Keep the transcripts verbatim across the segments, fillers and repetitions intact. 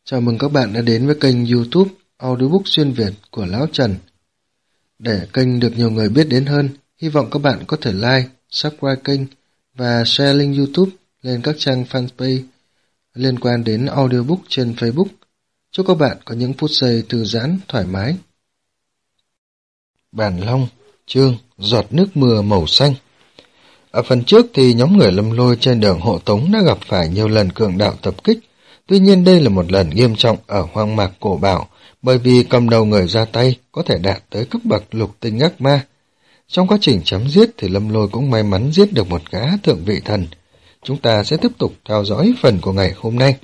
Chào mừng các bạn đã đến với kênh YouTube Audiobook Xuyên Việt của Lão Trần. Để kênh được nhiều người biết đến hơn, hy vọng các bạn có thể like, subscribe kênh và share link YouTube lên các trang fanpage liên quan đến audiobook trên Facebook. Chúc các bạn có những phút giây thư giãn, thoải mái. Bản Long, chương Giọt nước mưa màu xanh. Ở phần trước thì nhóm người Lâm Lôi trên đường hộ tống đã gặp phải nhiều lần cường đạo tập kích. Tuy nhiên đây là một lần nghiêm trọng ở hoang mạc cổ bảo, bởi vì cầm đầu người ra tay có thể đạt tới cấp bậc lục tinh ác ma. Trong quá trình chém giết thì Lâm Lôi cũng may mắn giết được một gã thượng vị thần. Chúng ta sẽ tiếp tục theo dõi phần của ngày hôm nay.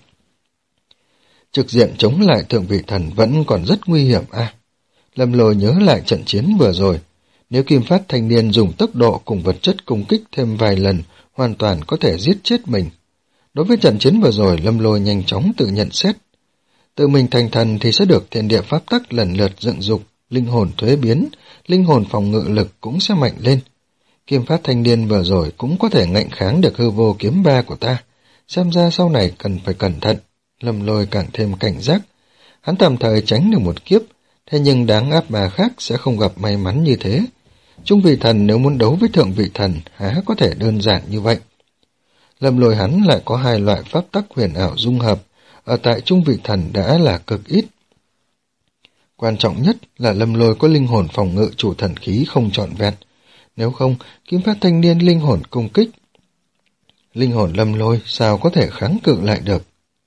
Trực diện chống lại thượng vị thần vẫn còn rất nguy hiểm à. Lâm Lôi nhớ lại trận chiến vừa rồi. Nếu Kim Phát thanh niên dùng tốc độ cùng vật chất công kích thêm vài lần, hoàn toàn có thể giết chết mình. Đối với trận chiến vừa rồi, Lâm Lôi nhanh chóng tự nhận xét. Tự mình thành thần thì sẽ được thiên địa pháp tắc lần lượt dựng dục, linh hồn thuế biến, linh hồn phòng ngự lực cũng sẽ mạnh lên. Kim Phát thanh niên vừa rồi cũng có thể ngạnh kháng được hư vô kiếm ba của ta. Xem ra sau này cần phải cẩn thận. Lâm Lôi càng thêm cảnh giác. Hắn tạm thời tránh được một kiếp, thế nhưng đáng áp mà khác sẽ không gặp may mắn như thế. Trung vị thần nếu muốn đấu với thượng vị thần há có thể đơn giản như vậy. Lâm Lôi hắn lại có hai loại pháp tắc huyền ảo dung hợp, ở tại trung vị thần đã là cực ít. Quan trọng nhất là Lâm Lôi có linh hồn phòng ngự chủ thần khí không trọn vẹn, nếu không Kim Phát thanh niên linh hồn công kích. Linh hồn Lâm Lôi sao có thể kháng cự lại được.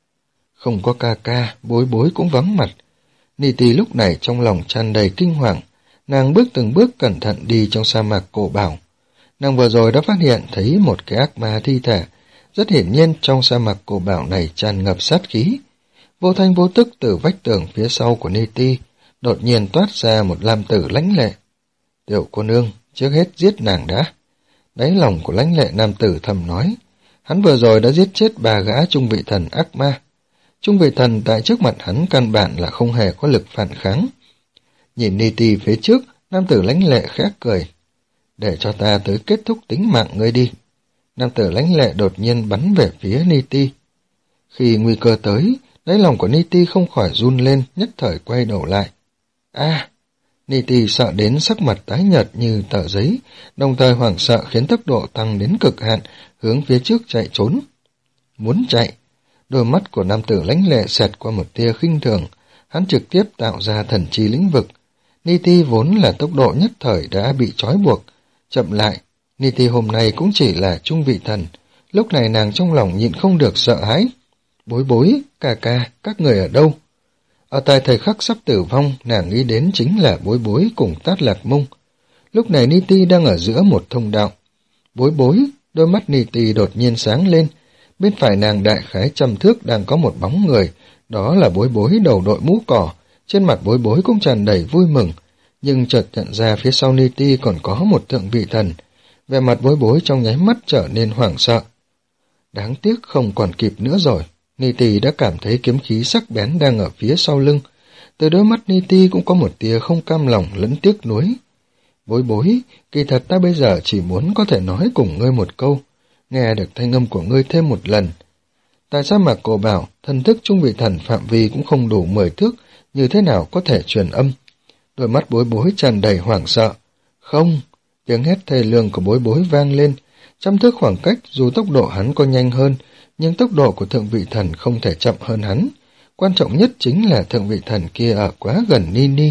Không có ca ca, bối bối cũng vắng mặt. Nì Tì lúc này trong lòng tràn đầy kinh hoàng, nàng bước từng bước cẩn thận đi trong sa mạc cổ bảo. Nàng vừa rồi đã phát hiện thấy một cái ác ma thi thể. Rất hiển nhiên trong sa mạc cổ bảo này tràn ngập sát khí. Vô thanh vô tức từ vách tường phía sau của Ni Ti đột nhiên toát ra một lam tử lãnh lệ. Tiểu cô nương, trước hết giết nàng đã. Đáy lòng của lãnh lệ nam tử thầm nói. Hắn vừa rồi đã giết chết ba gã trung vị thần ác ma. Trung vị thần tại trước mặt hắn căn bản là không hề có lực phản kháng. Nhìn Ni Ti phía trước, nam tử lãnh lệ khẽ cười. Để cho ta tới kết thúc tính mạng ngươi đi. Nam tử lãnh lệ đột nhiên bắn về phía Ni Ti. Khi nguy cơ tới, đáy lòng của Ni Ti không khỏi run lên, nhất thời quay đầu lại. A! À, Ni Ti sợ đến sắc mặt tái nhợt như tờ giấy, đồng thời hoảng sợ khiến tốc độ tăng đến cực hạn, hướng phía trước chạy trốn. Muốn chạy, đôi mắt của nam tử lãnh lệ xẹt qua một tia khinh thường, hắn trực tiếp tạo ra thần chi lĩnh vực. Ni Ti vốn là tốc độ nhất thời đã bị trói buộc, chậm lại. Ni Ti hôm nay cũng chỉ là trung vị thần, lúc này nàng trong lòng nhịn không được sợ hãi. Bối bối, ca ca, các người ở đâu? Ở tại thời khắc sắp tử vong, nàng nghĩ đến chính là bối bối cùng Tát Lạc Mông. Lúc này Ni Ti đang ở giữa một thông đạo. Bối bối, đôi mắt Ni Ti đột nhiên sáng lên. Bên phải nàng đại khái trăm thước đang có một bóng người, đó là bối bối đầu đội mũ cỏ. Trên mặt bối bối cũng tràn đầy vui mừng, nhưng chợt nhận ra phía sau Ni Ti còn có một thượng vị thần. Vẻ mặt bối bối trong nháy mắt trở nên hoảng sợ. Đáng tiếc không còn kịp nữa rồi. Ni Ti đã cảm thấy kiếm khí sắc bén đang ở phía sau lưng. Từ đôi mắt Ni Ti cũng có một tia không cam lòng lẫn tiếc nuối. Bối bối, kỳ thật ta bây giờ chỉ muốn có thể nói cùng ngươi một câu, nghe được thanh âm của ngươi thêm một lần. Tại sao mà cổ bảo, thần thức trung vị thần phạm vi cũng không đủ mười thước, như thế nào có thể truyền âm? Đôi mắt bối bối tràn đầy hoảng sợ. Không! Tiếng hét thê lương của bối bối vang lên. Trăm thước khoảng cách, dù tốc độ hắn có nhanh hơn, nhưng tốc độ của thượng vị thần không thể chậm hơn hắn. Quan trọng nhất chính là thượng vị thần kia ở quá gần Nini.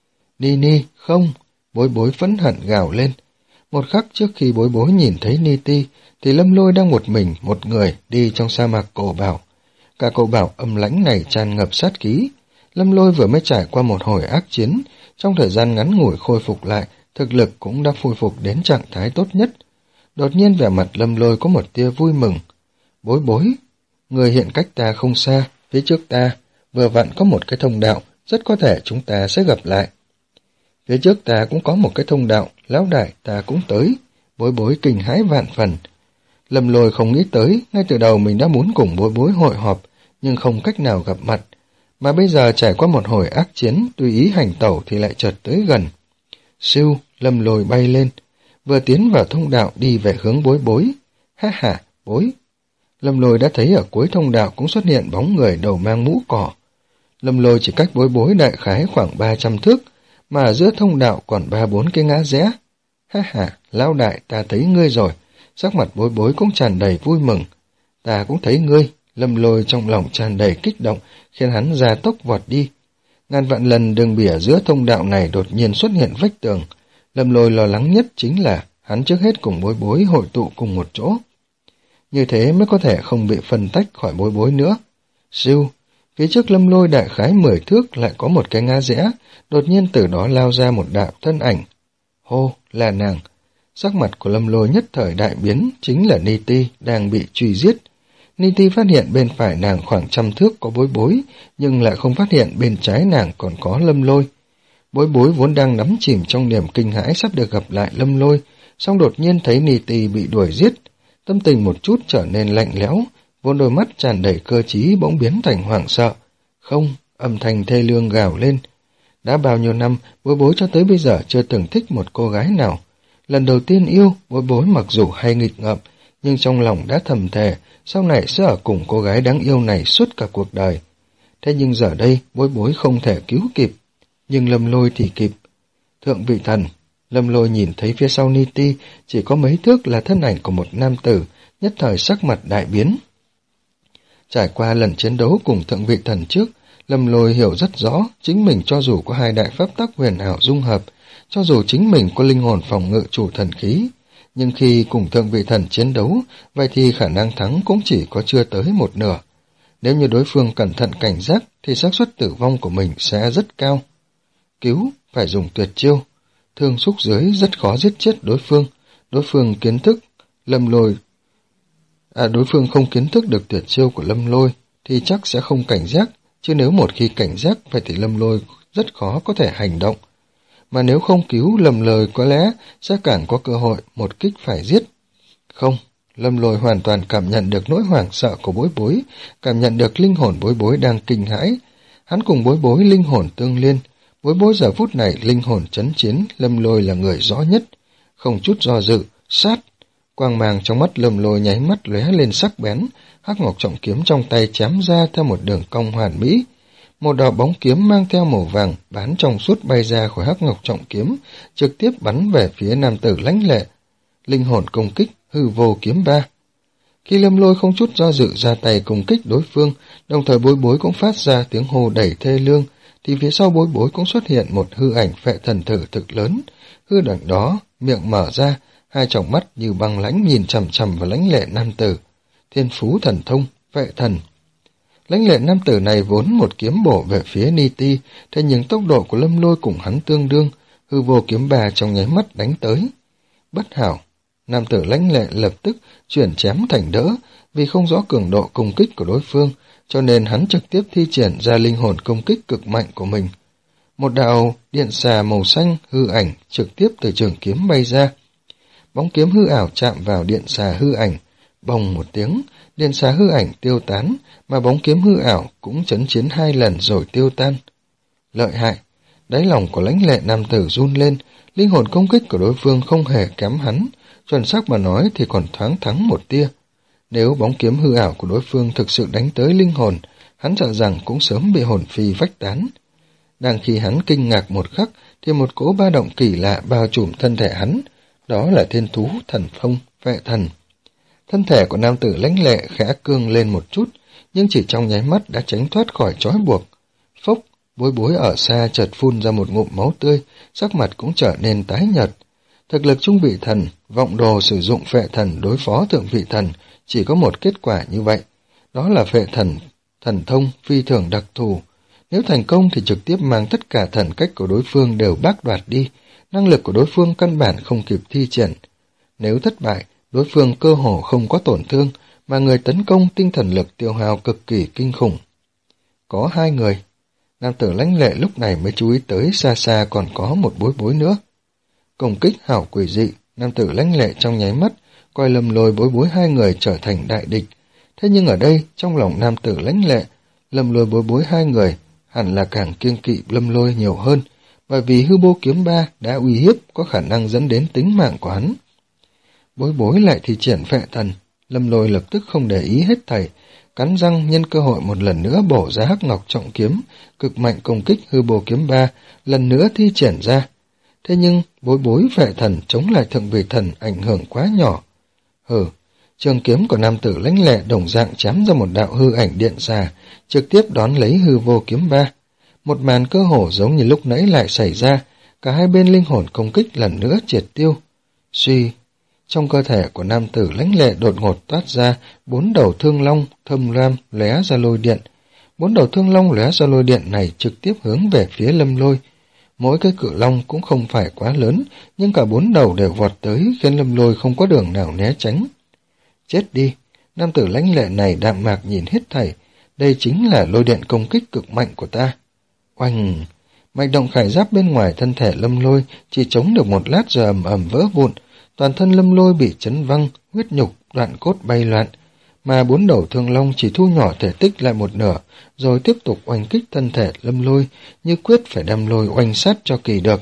Nini, không! Bối bối phẫn hận gào lên. Một khắc trước khi bối bối nhìn thấy Ni Ti, thì Lâm Lôi đang một mình, một người đi trong sa mạc cổ bảo. Cả cổ bảo âm lãnh này tràn ngập sát khí. Lâm Lôi vừa mới trải qua một hồi ác chiến, trong thời gian ngắn ngủi khôi phục lại, thực lực cũng đã khôi phục đến trạng thái tốt nhất. Đột nhiên vẻ mặt Lâm Lôi có một tia vui mừng. Bối bối, người hiện cách ta không xa, phía trước ta, vừa vặn có một cái thông đạo, rất có thể chúng ta sẽ gặp lại. Phía trước ta cũng có một cái thông đạo, lão đại ta cũng tới. Bối bối kinh hãi vạn phần. Lâm Lôi không nghĩ tới, ngay từ đầu mình đã muốn cùng bối bối hội họp, nhưng không cách nào gặp mặt. Mà bây giờ trải qua một hồi ác chiến, tùy ý hành tẩu thì lại chợt tới gần. Siêu, Lâm Lôi bay lên, vừa tiến vào thông đạo đi về hướng bối bối. Ha ha, bối. Lâm Lôi đã thấy ở cuối thông đạo cũng xuất hiện bóng người đầu mang mũ cỏ. Lâm Lôi chỉ cách Bối Bối đại khái khoảng ba trăm thước, mà ở giữa thông đạo còn ba bốn cái ngã rẽ. Ha ha, lão đại, ta thấy ngươi rồi. Sắc mặt Bối Bối cũng tràn đầy vui mừng. Ta cũng thấy ngươi. Lâm Lôi trong lòng tràn đầy kích động, khiến hắn ra tốc vọt đi. Ngàn vạn lần đường bìa giữa thông đạo này đột nhiên xuất hiện vách tường. Lâm Lôi lo lắng nhất chính là hắn trước hết cùng Bối Bối hội tụ cùng một chỗ. Như thế mới có thể không bị phân tách khỏi Bối Bối nữa. Siêu, phía trước Lâm Lôi đại khái mười thước lại có một cái ngã rẽ, đột nhiên từ đó lao ra một đạo thân ảnh. Hô, là nàng. Sắc mặt của Lâm Lôi nhất thời đại biến, chính là Ni Ti đang bị truy giết. Ni Ti phát hiện bên phải nàng khoảng trăm thước có Bối Bối, nhưng lại không phát hiện bên trái nàng còn có Lâm Lôi. Bối Bối vốn đang đắm chìm trong niềm kinh hãi sắp được gặp lại Lâm Lôi, song đột nhiên thấy Ni Ti bị đuổi giết, tâm tình một chút trở nên lạnh lẽo, vốn đôi mắt tràn đầy cơ trí bỗng biến thành hoảng sợ. Không, âm thanh thê lương gào lên. Đã bao nhiêu năm, Bối Bối cho tới bây giờ chưa từng thích một cô gái nào. Lần đầu tiên yêu, Bối Bối mặc dù hay nghịch ngợm, nhưng trong lòng đã thầm thề, sau này sẽ ở cùng cô gái đáng yêu này suốt cả cuộc đời. Thế nhưng giờ đây, Bối Bối không thể cứu kịp, nhưng Lâm Lôi thì kịp. Thượng vị thần, Lâm Lôi nhìn thấy phía sau Ni Ti chỉ có mấy thước là thân ảnh của một nam tử, nhất thời sắc mặt đại biến. Trải qua lần chiến đấu cùng thượng vị thần trước, Lâm Lôi hiểu rất rõ, chính mình cho dù có hai đại pháp tắc huyền ảo dung hợp, cho dù chính mình có linh hồn phòng ngự chủ thần khí, nhưng khi cùng thượng vị thần chiến đấu, vậy thì khả năng thắng cũng chỉ có chưa tới một nửa. Nếu như đối phương cẩn thận cảnh giác, thì xác suất tử vong của mình sẽ rất cao. Cứu, phải dùng tuyệt chiêu. Thương xúc dưới rất khó giết chết đối phương. Đối phương kiến thức, Lâm Lôi... À, đối phương không kiến thức được tuyệt chiêu của Lâm Lôi, thì chắc sẽ không cảnh giác, chứ nếu một khi cảnh giác, vậy thì Lâm Lôi rất khó có thể hành động. Mà nếu không cứu, Lâm Lôi có lẽ sẽ càng có cơ hội một kích phải giết. Không, Lâm Lôi hoàn toàn cảm nhận được nỗi hoảng sợ của Bối Bối, cảm nhận được linh hồn Bối Bối đang kinh hãi. Hắn cùng Bối Bối linh hồn tương liên, Bối Bối giờ phút này linh hồn chấn chiến, Lâm Lôi là người rõ nhất. Không chút do dự, sát. Quang mang trong mắt Lâm Lôi nháy mắt lóe lên sắc bén, hắc ngọc trọng kiếm trong tay chém ra theo một đường cong hoàn mỹ. Một đạo bóng kiếm mang theo màu vàng bán trong suốt bay ra khỏi hắc ngọc trọng kiếm, trực tiếp bắn về phía nam tử lãnh lệ. Linh hồn công kích, hư vô kiếm ba. Khi Lâm Lôi không chút do dự ra tay công kích đối phương, đồng thời Bối Bối cũng phát ra tiếng hô đầy thê lương, thì phía sau Bối Bối cũng xuất hiện một hư ảnh phệ thần thử thực lớn. Hư ảnh đó, miệng mở ra, hai tròng mắt như băng lãnh nhìn chằm chằm vào lãnh lệ nam tử. Thiên phú thần thông, phệ thần. Lãnh lệ nam tử này vốn một kiếm bổ về phía Ni Ti, thế nhưng tốc độ của Lâm Lôi cùng hắn tương đương, hư vô kiếm bà trong nháy mắt đánh tới. Bất hảo, nam tử lãnh lệ lập tức chuyển chém thành đỡ, vì không rõ cường độ công kích của đối phương, cho nên hắn trực tiếp thi triển ra linh hồn công kích cực mạnh của mình. Một đạo điện xà màu xanh hư ảnh trực tiếp từ trường kiếm bay ra. Bóng kiếm hư ảo chạm vào điện xà hư ảnh, bồng một tiếng, điện xà hư ảnh tiêu tán, mà bóng kiếm hư ảo cũng chấn chiến hai lần rồi tiêu tan. Lợi hại, đáy lòng của lãnh lệ nam tử run lên, linh hồn công kích của đối phương không hề kém hắn, chuẩn xác mà nói thì còn thoáng thắng một tia. Nếu bóng kiếm hư ảo của đối phương thực sự đánh tới linh hồn, hắn sợ rằng cũng sớm bị hồn phi vách tán. Đang khi hắn kinh ngạc một khắc, thì một cỗ ba động kỳ lạ bao trùm thân thể hắn, đó là thiên thú thần phong phệ thần. Thân thể của nam tử lãnh lệ khẽ cương lên một chút, nhưng chỉ trong nháy mắt đã tránh thoát khỏi trói buộc. Phốc, Bối Bối ở xa chợt phun ra một ngụm máu tươi, sắc mặt cũng trở nên tái nhợt. Thực lực trung vị thần, vọng đồ sử dụng phệ thần đối phó thượng vị thần, chỉ có một kết quả như vậy, đó là phệ thần, thần thông phi thường đặc thù. Nếu thành công thì trực tiếp mang tất cả thần cách của đối phương đều bác đoạt đi, năng lực của đối phương căn bản không kịp thi triển. Nếu thất bại, đối phương cơ hồ không có tổn thương, mà người tấn công tinh thần lực tiêu hao cực kỳ kinh khủng. Có hai người. Nam tử lãnh lệ lúc này mới chú ý tới xa xa còn có một Bối Bối nữa. Công kích hảo quỷ dị, nam tử lãnh lệ trong nháy mắt, coi Lâm Lôi Bối Bối hai người trở thành đại địch. Thế nhưng ở đây, trong lòng nam tử lãnh lệ, Lâm Lôi Bối Bối hai người hẳn là càng kiêng kỵ Lâm Lôi nhiều hơn, bởi vì hư vô kiếm ba đã uy hiếp có khả năng dẫn đến tính mạng của hắn. Bối Bối lại thì triển phệ thần, Lâm Lôi lập tức không để ý hết thảy, cắn răng nhân cơ hội một lần nữa bổ ra hắc ngọc trọng kiếm, cực mạnh công kích hư bồ kiếm ba, lần nữa thi triển ra. Thế nhưng, bối bối vệ thần chống lại thượng vị thần ảnh hưởng quá nhỏ. Hừ, trường kiếm của nam tử lãnh lệ đồng dạng chém ra một đạo hư ảnh điện xà, trực tiếp đón lấy hư vô kiếm ba. Một màn cơ hồ giống như lúc nãy lại xảy ra, cả hai bên linh hồn công kích lần nữa triệt tiêu. Suy, trong cơ thể của nam tử lãnh lệ đột ngột toát ra bốn đầu thương long thâm lam lóe ra lôi điện. Bốn đầu thương long lóe ra lôi điện này trực tiếp hướng về phía Lâm Lôi. Mỗi cái cự long cũng không phải quá lớn, nhưng cả bốn đầu đều vọt tới khiến Lâm Lôi không có đường nào né tránh. Chết đi, nam tử lãnh lệ này đạm mạc nhìn hết thảy, đây chính là lôi điện công kích cực mạnh của ta. Oanh! Mạch động khải giáp bên ngoài thân thể Lâm Lôi chỉ chống được một lát rồi ầm ầm vỡ vụn, toàn thân Lâm Lôi bị chấn văng, huyết nhục, đoạn cốt bay loạn, mà bốn đầu thương long chỉ thu nhỏ thể tích lại một nửa, rồi tiếp tục oanh kích thân thể Lâm Lôi, như quyết phải đem Lôi oanh sát cho kỳ được.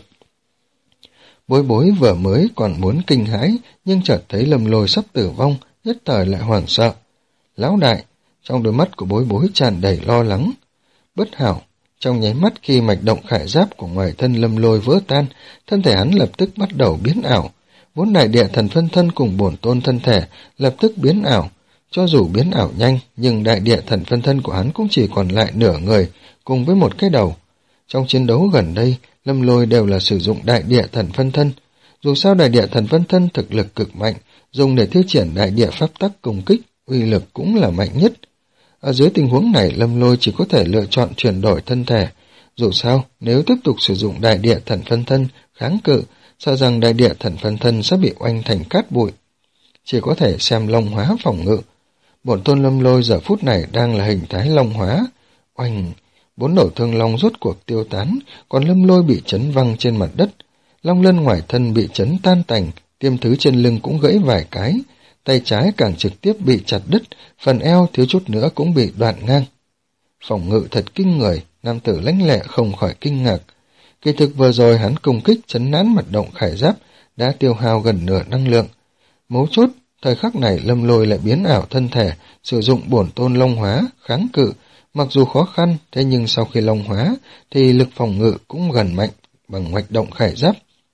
Bối bối vừa mới còn muốn kinh hãi, nhưng chợt thấy Lâm Lôi sắp tử vong, nhất thời lại hoảng sợ. Lão đại, trong đôi mắt của bối bối tràn đầy lo lắng. Bất hảo, trong nháy mắt khi mạch động khải giáp của ngoài thân Lâm Lôi vỡ tan, thân thể hắn lập tức bắt đầu biến ảo. Vốn đại địa thần phân thân cùng bổn tôn thân thể lập tức biến ảo. Cho dù biến ảo nhanh, nhưng đại địa thần phân thân của hắn cũng chỉ còn lại nửa người, cùng với một cái đầu. Trong chiến đấu gần đây, Lâm Lôi đều là sử dụng đại địa thần phân thân. Dù sao đại địa thần phân thân thực lực cực mạnh, dùng để thi triển đại địa pháp tắc công kích, uy lực cũng là mạnh nhất. Ở dưới tình huống này, Lâm Lôi chỉ có thể lựa chọn chuyển đổi thân thể. Dù sao, nếu tiếp tục sử dụng đại địa thần phân thân kháng cự, sợ rằng đại địa thần phân thân sẽ bị oanh thành cát bụi. Chỉ có thể xem long hóa phòng ngự. Bổn tôn Lâm Lôi giờ phút này đang là hình thái long hóa. Oanh! Bốn đầu thương long rốt cuộc tiêu tán, còn Lâm Lôi bị chấn văng trên mặt đất. Long lân ngoài thân bị chấn tan tành, tiêm thứ trên lưng cũng gãy vài cái. Tay trái càng trực tiếp bị chặt đứt, phần eo thiếu chút nữa cũng bị đoạn ngang. Phòng ngự thật kinh người, nam tử lãnh lệ không khỏi kinh ngạc. Kỳ thực vừa rồi hắn công kích chấn nán mặt động khải giáp, đã tiêu hao gần nửa năng lượng. Mấu chốt, thời khắc này Lâm Lôi lại biến ảo thân thể, sử dụng bổn tôn long hóa, kháng cự. Mặc dù khó khăn, thế nhưng sau khi long hóa, thì lực phòng ngự cũng gần mạnh bằng mạch động khải giáp.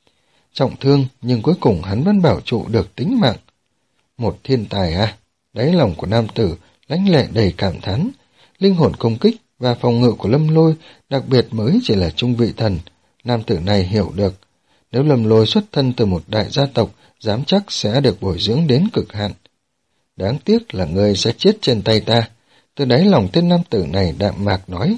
Trọng thương, nhưng cuối cùng hắn vẫn bảo trụ được tính mạng. Một thiên tài à? Đáy lòng của nam tử, lãnh lệ đầy cảm thán. Linh hồn công kích và phòng ngự của Lâm Lôi, đặc biệt mới chỉ là trung vị thần. Nam tử này hiểu được, nếu Lâm Lôi xuất thân từ một đại gia tộc, dám chắc sẽ được bồi dưỡng đến cực hạn. Đáng tiếc là ngươi sẽ chết trên tay ta. Từ đáy lòng tên nam tử này đạm mạc nói.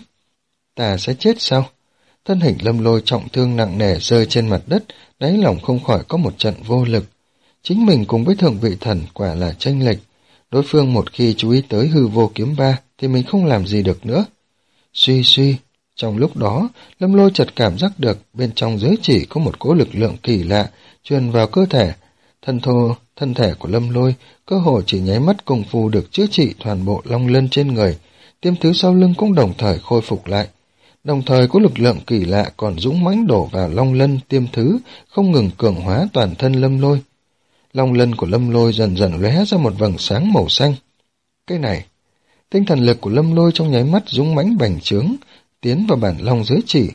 Ta sẽ chết sao? Thân hình Lâm Lôi trọng thương nặng nề rơi trên mặt đất, đáy lòng không khỏi có một trận vô lực. Chính mình cùng với thượng vị thần quả là chênh lệch. Đối phương một khi chú ý tới hư vô kiếm ba thì mình không làm gì được nữa. Suy suy, trong lúc đó, Lâm Lôi chợt cảm giác được bên trong giới chỉ có một cỗ lực lượng kỳ lạ truyền vào cơ thể. Thân thô, thân thể của Lâm Lôi cơ hồ chỉ nháy mắt công phu được chữa trị toàn bộ long lân trên người, tiêm thứ sau lưng cũng đồng thời khôi phục lại. Đồng thời có lực lượng kỳ lạ còn dũng mãnh đổ vào long lân tiêm thứ, không ngừng cường hóa toàn thân Lâm Lôi. Long lân của Lâm Lôi dần dần lóe ra một vầng sáng màu xanh. Cái này, tinh thần lực của Lâm Lôi trong nháy mắt dũng mãnh bành trướng, tiến vào bản long giới chỉ.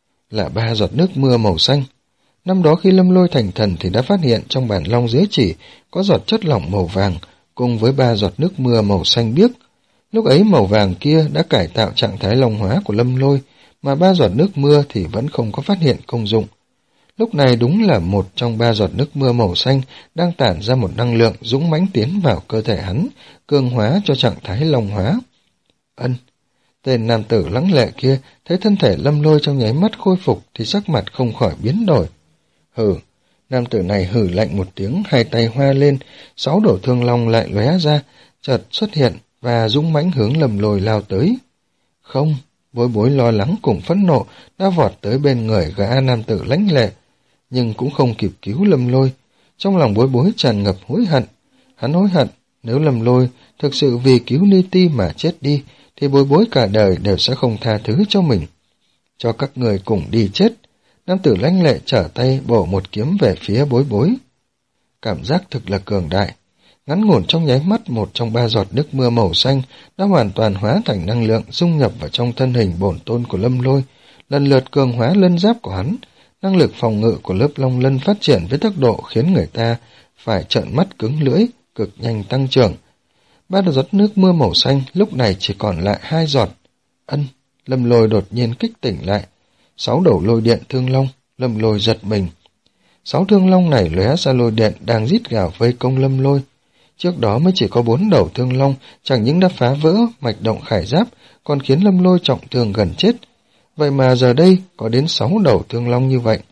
Là ba giọt nước mưa màu xanh. Năm đó khi Lâm Lôi thành thần thì đã phát hiện trong bản long giới chỉ có giọt chất lỏng màu vàng cùng với ba giọt nước mưa màu xanh biếc. Lúc ấy màu vàng kia đã cải tạo trạng thái long hóa của Lâm Lôi, mà ba giọt nước mưa thì vẫn không có phát hiện công dụng. Lúc này đúng là một trong ba giọt nước mưa màu xanh đang tản ra một năng lượng dũng mãnh tiến vào cơ thể hắn, cường hóa cho trạng thái long hóa. Ân, tên nam tử lắng lệ kia thấy thân thể Lâm Lôi trong nháy mắt khôi phục thì sắc mặt không khỏi biến đổi. Hừ, nam tử này hừ lạnh một tiếng, hai tay hoa lên, sáu đầu thương long lại lóe ra, chợt xuất hiện và dũng mãnh hướng Lâm Lôi lao tới. Không, bối bối lo lắng cùng phẫn nộ đã vọt tới bên người gã nam tử lãnh lệ, nhưng cũng không kịp cứu Lâm Lôi. Trong lòng bối bối tràn ngập hối hận. Hắn hối hận, nếu Lâm Lôi thực sự vì cứu Ni Ti mà chết đi, thì bối bối cả đời đều sẽ không tha thứ cho mình. Cho các người cùng đi chết. Nam tử lãnh lệ trở tay bổ một kiếm về phía bối bối. Cảm giác thực là cường đại. Ngắn ngủn trong nháy mắt, một trong ba giọt nước mưa màu xanh đã hoàn toàn hóa thành năng lượng dung nhập vào trong thân hình bổn tôn của Lâm Lôi, lần lượt cường hóa lân giáp của hắn. Năng lực phòng ngự của lớp long lân phát triển với tốc độ khiến người ta phải trợn mắt cứng lưỡi, cực nhanh tăng trưởng. Ba giọt nước mưa màu xanh lúc này chỉ còn lại hai giọt. Ân, Lâm Lôi đột nhiên kích tỉnh lại. Sáu đầu lôi điện thương long, Lâm Lôi giật mình. Sáu thương long này lóe ra lôi điện đang rít gào vây công Lâm Lôi. Trước đó mới chỉ có bốn đầu thương long, chẳng những đã phá vỡ mạch động khải giáp, còn khiến Lâm Lôi trọng thương gần chết. Vậy mà giờ đây có đến sáu đầu thương long như vậy.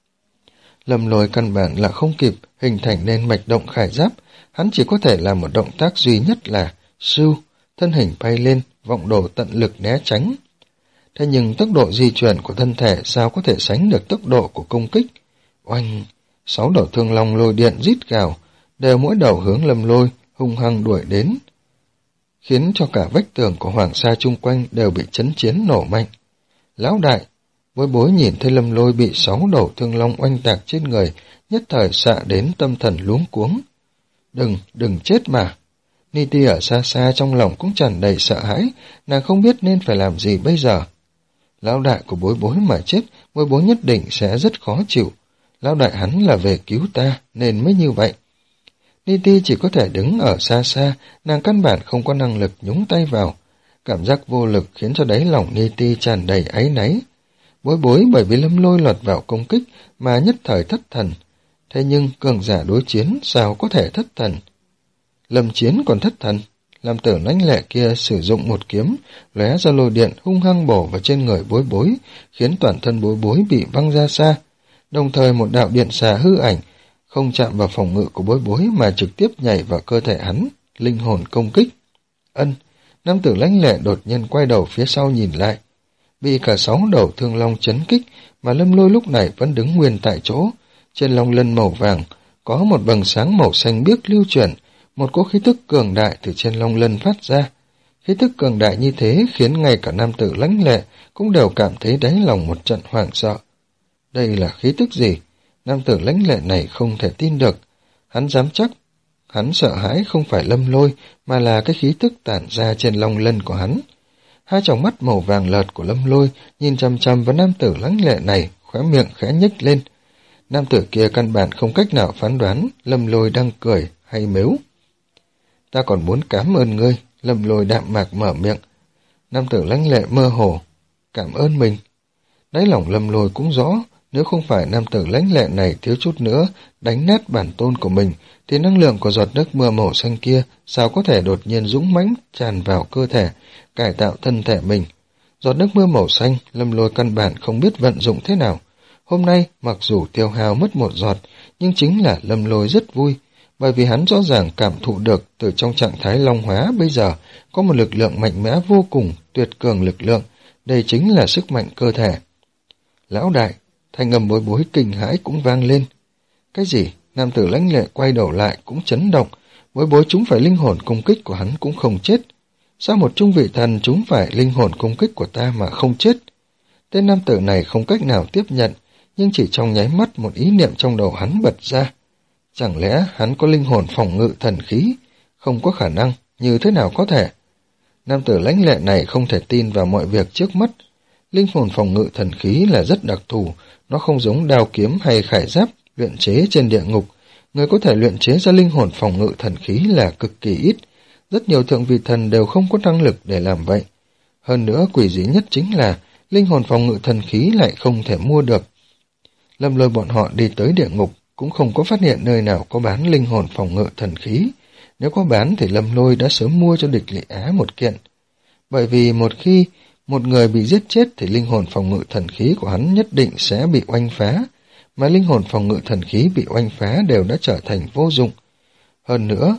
Lâm Lôi căn bản là không kịp hình thành nên mạch động khải giáp, hắn chỉ có thể làm một động tác duy nhất là sưu, thân hình bay lên, vọng đồ tận lực né tránh. Thế nhưng tốc độ di chuyển của thân thể sao có thể sánh được tốc độ của công kích? Oanh, sáu đầu thương long lôi điện rít gào, đều mỗi đầu hướng Lâm Lôi hung hăng đuổi đến, khiến cho cả vách tường của Hoàng Sa chung quanh đều bị chấn chiến nổ mạnh. Lão đại, Bối Bối nhìn thấy Lâm Lôi bị sáu đầu thương long oanh tạc trên người, nhất thời xạ đến tâm thần luống cuống. Đừng, đừng chết mà. Niti ở xa xa trong lòng cũng tràn đầy sợ hãi, nàng không biết nên phải làm gì bây giờ. Lão đại của Bối Bối mà chết, Bối Bối nhất định sẽ rất khó chịu. Lão đại hắn là về cứu ta, nên mới như vậy. Niti chỉ có thể đứng ở xa xa, nàng căn bản không có năng lực nhúng tay vào. Cảm giác vô lực khiến cho đáy lòng Niti tràn đầy áy náy. Bối Bối bởi vì Lâm Lôi lọt vào công kích mà nhất thời thất thần. Thế nhưng cường giả đối chiến sao có thể thất thần? Lâm Chiến còn thất thần. Nam tử lãnh lệ kia sử dụng một kiếm, lóe ra lôi điện hung hăng bổ vào trên người Bối Bối, khiến toàn thân Bối Bối bị văng ra xa. Đồng thời một đạo điện xà hư ảnh không chạm vào phòng ngự của Bối Bối mà trực tiếp nhảy vào cơ thể hắn, linh hồn công kích. Ân, nam tử lãnh lệ đột nhiên quay đầu phía sau nhìn lại. Bị cả sáu đầu thương long chấn kích mà Lâm Lôi lúc này vẫn đứng nguyên tại chỗ. Trên long lân màu vàng có một vầng sáng màu xanh biếc lưu chuyển, một cỗ khí tức cường đại từ trên long lân phát ra. Khí tức cường đại như thế khiến ngay cả nam tử lãnh lệ cũng đều cảm thấy đáy lòng một trận hoảng sợ. Đây là khí tức gì? Nam tử lãnh lệ này không thể tin được. Hắn dám chắc, hắn sợ hãi không phải Lâm Lôi mà là cái khí tức tản ra trên long lân của hắn. Hai tròng mắt màu vàng lợt của Lâm Lôi nhìn chằm chằm vào nam tử lãnh lệ này, khóe miệng khẽ nhếch lên. Nam tử kia căn bản không cách nào phán đoán Lâm Lôi đang cười hay mếu. Ta còn muốn cảm ơn ngươi, Lâm Lôi đạm mạc mở miệng. Nam tử lãnh lệ mơ hồ, cảm ơn mình. Đáy lòng Lâm Lôi cũng rõ, nếu không phải nam tử lãnh lệ này thiếu chút nữa đánh nát bản tôn của mình, thì năng lượng của giọt nước mưa màu xanh kia sao có thể đột nhiên dũng mãnh tràn vào cơ thể, cải tạo thân thể mình. Giọt nước mưa màu xanh, Lâm Lôi căn bản không biết vận dụng thế nào. Hôm nay, mặc dù tiêu hao mất một giọt, nhưng chính là Lâm Lôi rất vui, bởi vì hắn rõ ràng cảm thụ được từ trong trạng thái long hóa bây giờ có một lực lượng mạnh mẽ vô cùng, tuyệt cường lực lượng, đây chính là sức mạnh cơ thể. Lão đại, thanh âm Bối Bối kinh hãi cũng vang lên. Cái gì? Nam tử lãnh lệ quay đầu lại cũng chấn động, Bối Bối trúng phải linh hồn công kích của hắn cũng không chết. Sao một trung vị thần trúng phải linh hồn công kích của ta mà không chết? Tên nam tử này không cách nào tiếp nhận, nhưng chỉ trong nháy mắt một ý niệm trong đầu hắn bật ra. Chẳng lẽ hắn có linh hồn phòng ngự thần khí? Không có khả năng, như thế nào có thể? Nam tử lãnh lệ này không thể tin vào mọi việc trước mắt. Linh hồn phòng ngự thần khí là rất đặc thù, nó không giống đao kiếm hay khải giáp luyện chế trên địa ngục. Người có thể luyện chế ra linh hồn phòng ngự thần khí là cực kỳ ít. Rất nhiều thượng vị thần đều không có năng lực để làm vậy. Hơn nữa quỷ dị nhất chính là linh hồn phòng ngự thần khí lại không thể mua được. Lâm Lôi bọn họ đi tới địa ngục cũng không có phát hiện nơi nào có bán linh hồn phòng ngự thần khí. Nếu có bán thì Lâm Lôi đã sớm mua cho địch Lệ Á một kiện. Bởi vì một khi một người bị giết chết thì linh hồn phòng ngự thần khí của hắn nhất định sẽ bị oanh phá, mà linh hồn phòng ngự thần khí bị oanh phá đều đã trở thành vô dụng. Hơn nữa,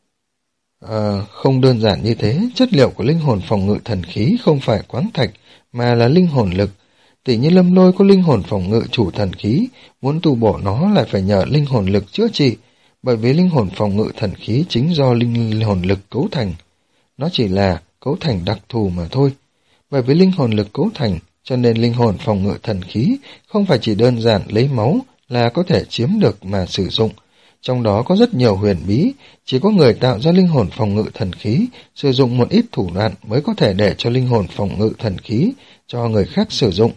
à, không đơn giản như thế, chất liệu của linh hồn phòng ngự thần khí không phải quáng thạch mà là linh hồn lực. Tỷ như Lâm Lôi có linh hồn phòng ngự chủ thần khí, muốn tu bổ nó lại phải nhờ linh hồn lực chữa trị, bởi vì linh hồn phòng ngự thần khí chính do linh hồn lực cấu thành. Nó chỉ là cấu thành đặc thù mà thôi. Bởi vì linh hồn lực cấu thành, cho nên linh hồn phòng ngự thần khí không phải chỉ đơn giản lấy máu là có thể chiếm được mà sử dụng. Trong đó có rất nhiều huyền bí, chỉ có người tạo ra linh hồn phòng ngự thần khí, sử dụng một ít thủ đoạn mới có thể để cho linh hồn phòng ngự thần khí cho người khác sử dụng.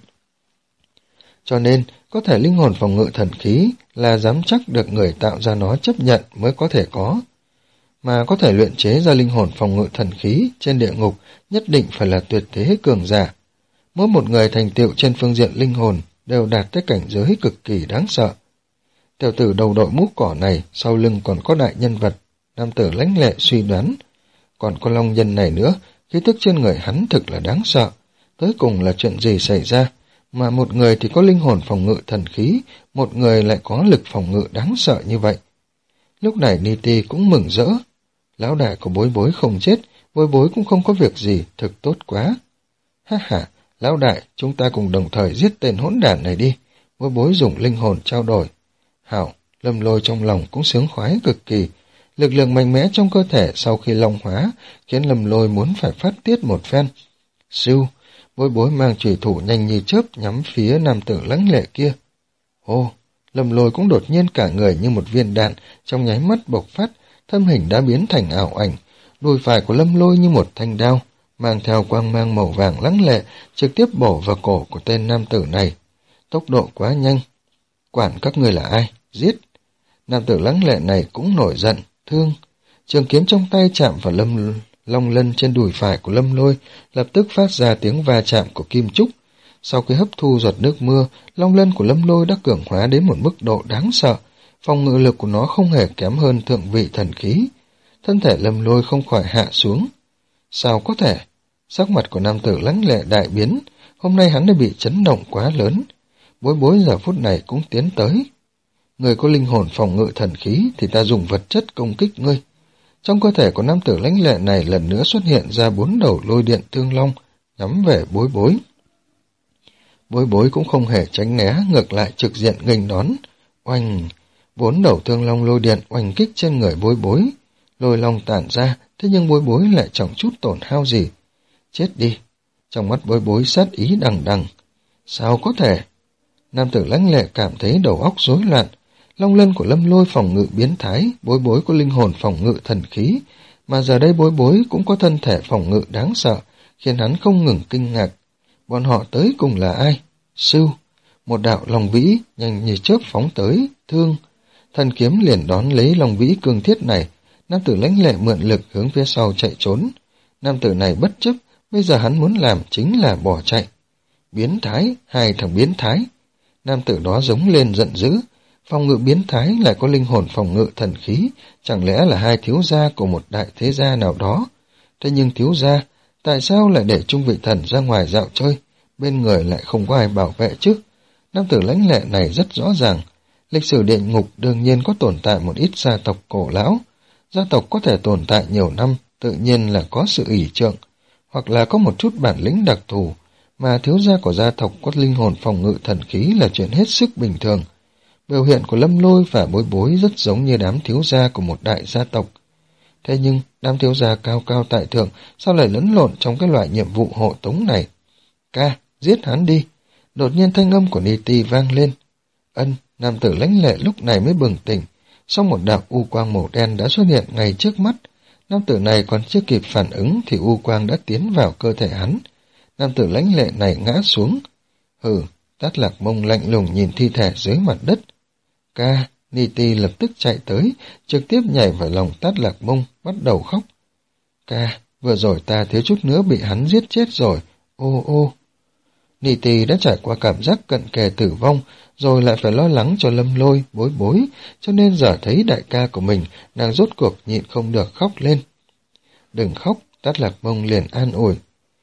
Cho nên, có thể linh hồn phòng ngự thần khí là dám chắc được người tạo ra nó chấp nhận mới có thể có. Mà có thể luyện chế ra linh hồn phòng ngự thần khí trên địa ngục nhất định phải là tuyệt thế cường giả. Mỗi một người thành tựu trên phương diện linh hồn đều đạt tới cảnh giới cực kỳ đáng sợ. Tiểu tử đầu đội mũ cỏ này sau lưng còn có đại nhân vật, nam tử lãnh lệ suy đoán. Còn con long nhân này nữa, khí tức trên người hắn thực là đáng sợ. Tới cùng là chuyện gì xảy ra, mà một người thì có linh hồn phòng ngự thần khí, một người lại có lực phòng ngự đáng sợ như vậy. Lúc này Niti cũng mừng rỡ. Lão đại của Bối Bối không chết, Bối Bối cũng không có việc gì, thực tốt quá. Ha ha, lão đại, chúng ta cùng đồng thời giết tên hỗn đản này đi. Bối Bối dùng linh hồn trao đổi. Hảo, Lâm Lôi trong lòng cũng sướng khoái cực kỳ. Lực lượng mạnh mẽ trong cơ thể sau khi long hóa khiến Lâm Lôi muốn phải phát tiết một phen. Siêu, Bối Bối mang chùy thủ nhanh như chớp nhắm phía nam tử lãnh lệ kia. Ô, Lâm Lôi cũng đột nhiên cả người như một viên đạn trong nháy mắt bộc phát, thân hình đã biến thành ảo ảnh. Đùi phải của Lâm Lôi như một thanh đao, mang theo quang mang màu vàng lãnh lệ, trực tiếp bổ vào cổ của tên nam tử này. Tốc độ quá nhanh. Quản các người là ai? Giết! Nam tử lãnh lệ này cũng nổi giận, thương. Trường kiếm trong tay chạm vào lâm long lân trên đùi phải của Lâm Lôi, lập tức phát ra tiếng va chạm của kim trúc. Sau khi hấp thu giọt nước mưa, long lân của Lâm Lôi đã cường hóa đến một mức độ đáng sợ. Phòng ngự lực của nó không hề kém hơn thượng vị thần khí. Thân thể Lâm Lôi không khỏi hạ xuống. Sao có thể? Sắc mặt của nam tử lãnh lệ đại biến, hôm nay hắn đã bị chấn động quá lớn. Bối Bối giờ phút này cũng tiến tới. Người có linh hồn phòng ngự thần khí thì ta dùng vật chất công kích ngươi. Trong cơ thể của nam tử lãnh lệ này lần nữa xuất hiện ra bốn đầu lôi điện thương long, nhắm về Bối Bối. Bối Bối cũng không hề tránh né, ngược lại trực diện nghênh đón. Oanh! Bốn đầu thương long lôi điện oanh kích trên người Bối Bối. Lôi long tản ra, thế nhưng Bối Bối lại chẳng chút tổn hao gì. Chết đi! Trong mắt Bối Bối sát ý đằng đằng. Sao có thể? Nam tử lãnh lệ cảm thấy đầu óc rối loạn. Long lân của Lâm Lôi phòng ngự biến thái, Bối Bối có linh hồn phòng ngự thần khí, mà giờ đây Bối Bối cũng có thân thể phòng ngự đáng sợ, khiến hắn không ngừng kinh ngạc. Bọn họ tới cùng là ai? Sưu! Một đạo long vĩ nhanh như chớp phóng tới, thương. Thần kiếm liền đón lấy long vĩ cương thiết này. Nam tử lãnh lệ mượn lực hướng phía sau chạy trốn. Nam tử này bất chấp, bây giờ hắn muốn làm chính là bỏ chạy. Biến thái, hai thằng biến thái. Nam tử đó giống lên giận dữ. Phòng ngự biến thái lại có linh hồn phòng ngự thần khí, chẳng lẽ là hai thiếu gia của một đại thế gia nào đó? Thế nhưng thiếu gia, tại sao lại để trung vị thần ra ngoài dạo chơi, bên người lại không có ai bảo vệ chứ? Nam tử lãnh lệ này rất rõ ràng, lịch sử địa ngục đương nhiên có tồn tại một ít gia tộc cổ lão. Gia tộc có thể tồn tại nhiều năm, tự nhiên là có sự ỷ trượng, hoặc là có một chút bản lĩnh đặc thù, mà thiếu gia của gia tộc có linh hồn phòng ngự thần khí là chuyện hết sức bình thường. Biểu hiện của Lâm Lôi và Bối Bối rất giống như đám thiếu gia của một đại gia tộc. Thế nhưng, đám thiếu gia cao cao tại thượng sao lại lẫn lộn trong cái loại nhiệm vụ hộ tống này? Ca, giết hắn đi! Đột nhiên thanh âm của Niti vang lên. Ân, nam tử lãnh lệ lúc này mới bừng tỉnh, sau một đạo u quang màu đen đã xuất hiện ngay trước mắt. Nam tử này còn chưa kịp phản ứng thì u quang đã tiến vào cơ thể hắn. Nam tử lãnh lệ này ngã xuống. Hừ, Tát Lạc Mông lạnh lùng nhìn thi thể dưới mặt đất. Ca, Niti lập tức chạy tới, trực tiếp nhảy vào lòng Tát Lạc Mông, bắt đầu khóc. Ca, vừa rồi ta thiếu chút nữa bị hắn giết chết rồi, ô ô. Niti đã trải qua cảm giác cận kề tử vong, rồi lại phải lo lắng cho Lâm Lôi, Bối Bối, cho nên giờ thấy đại ca của mình, nàng rốt cuộc nhịn không được khóc lên. Đừng khóc, Tát Lạc Mông liền an ủi.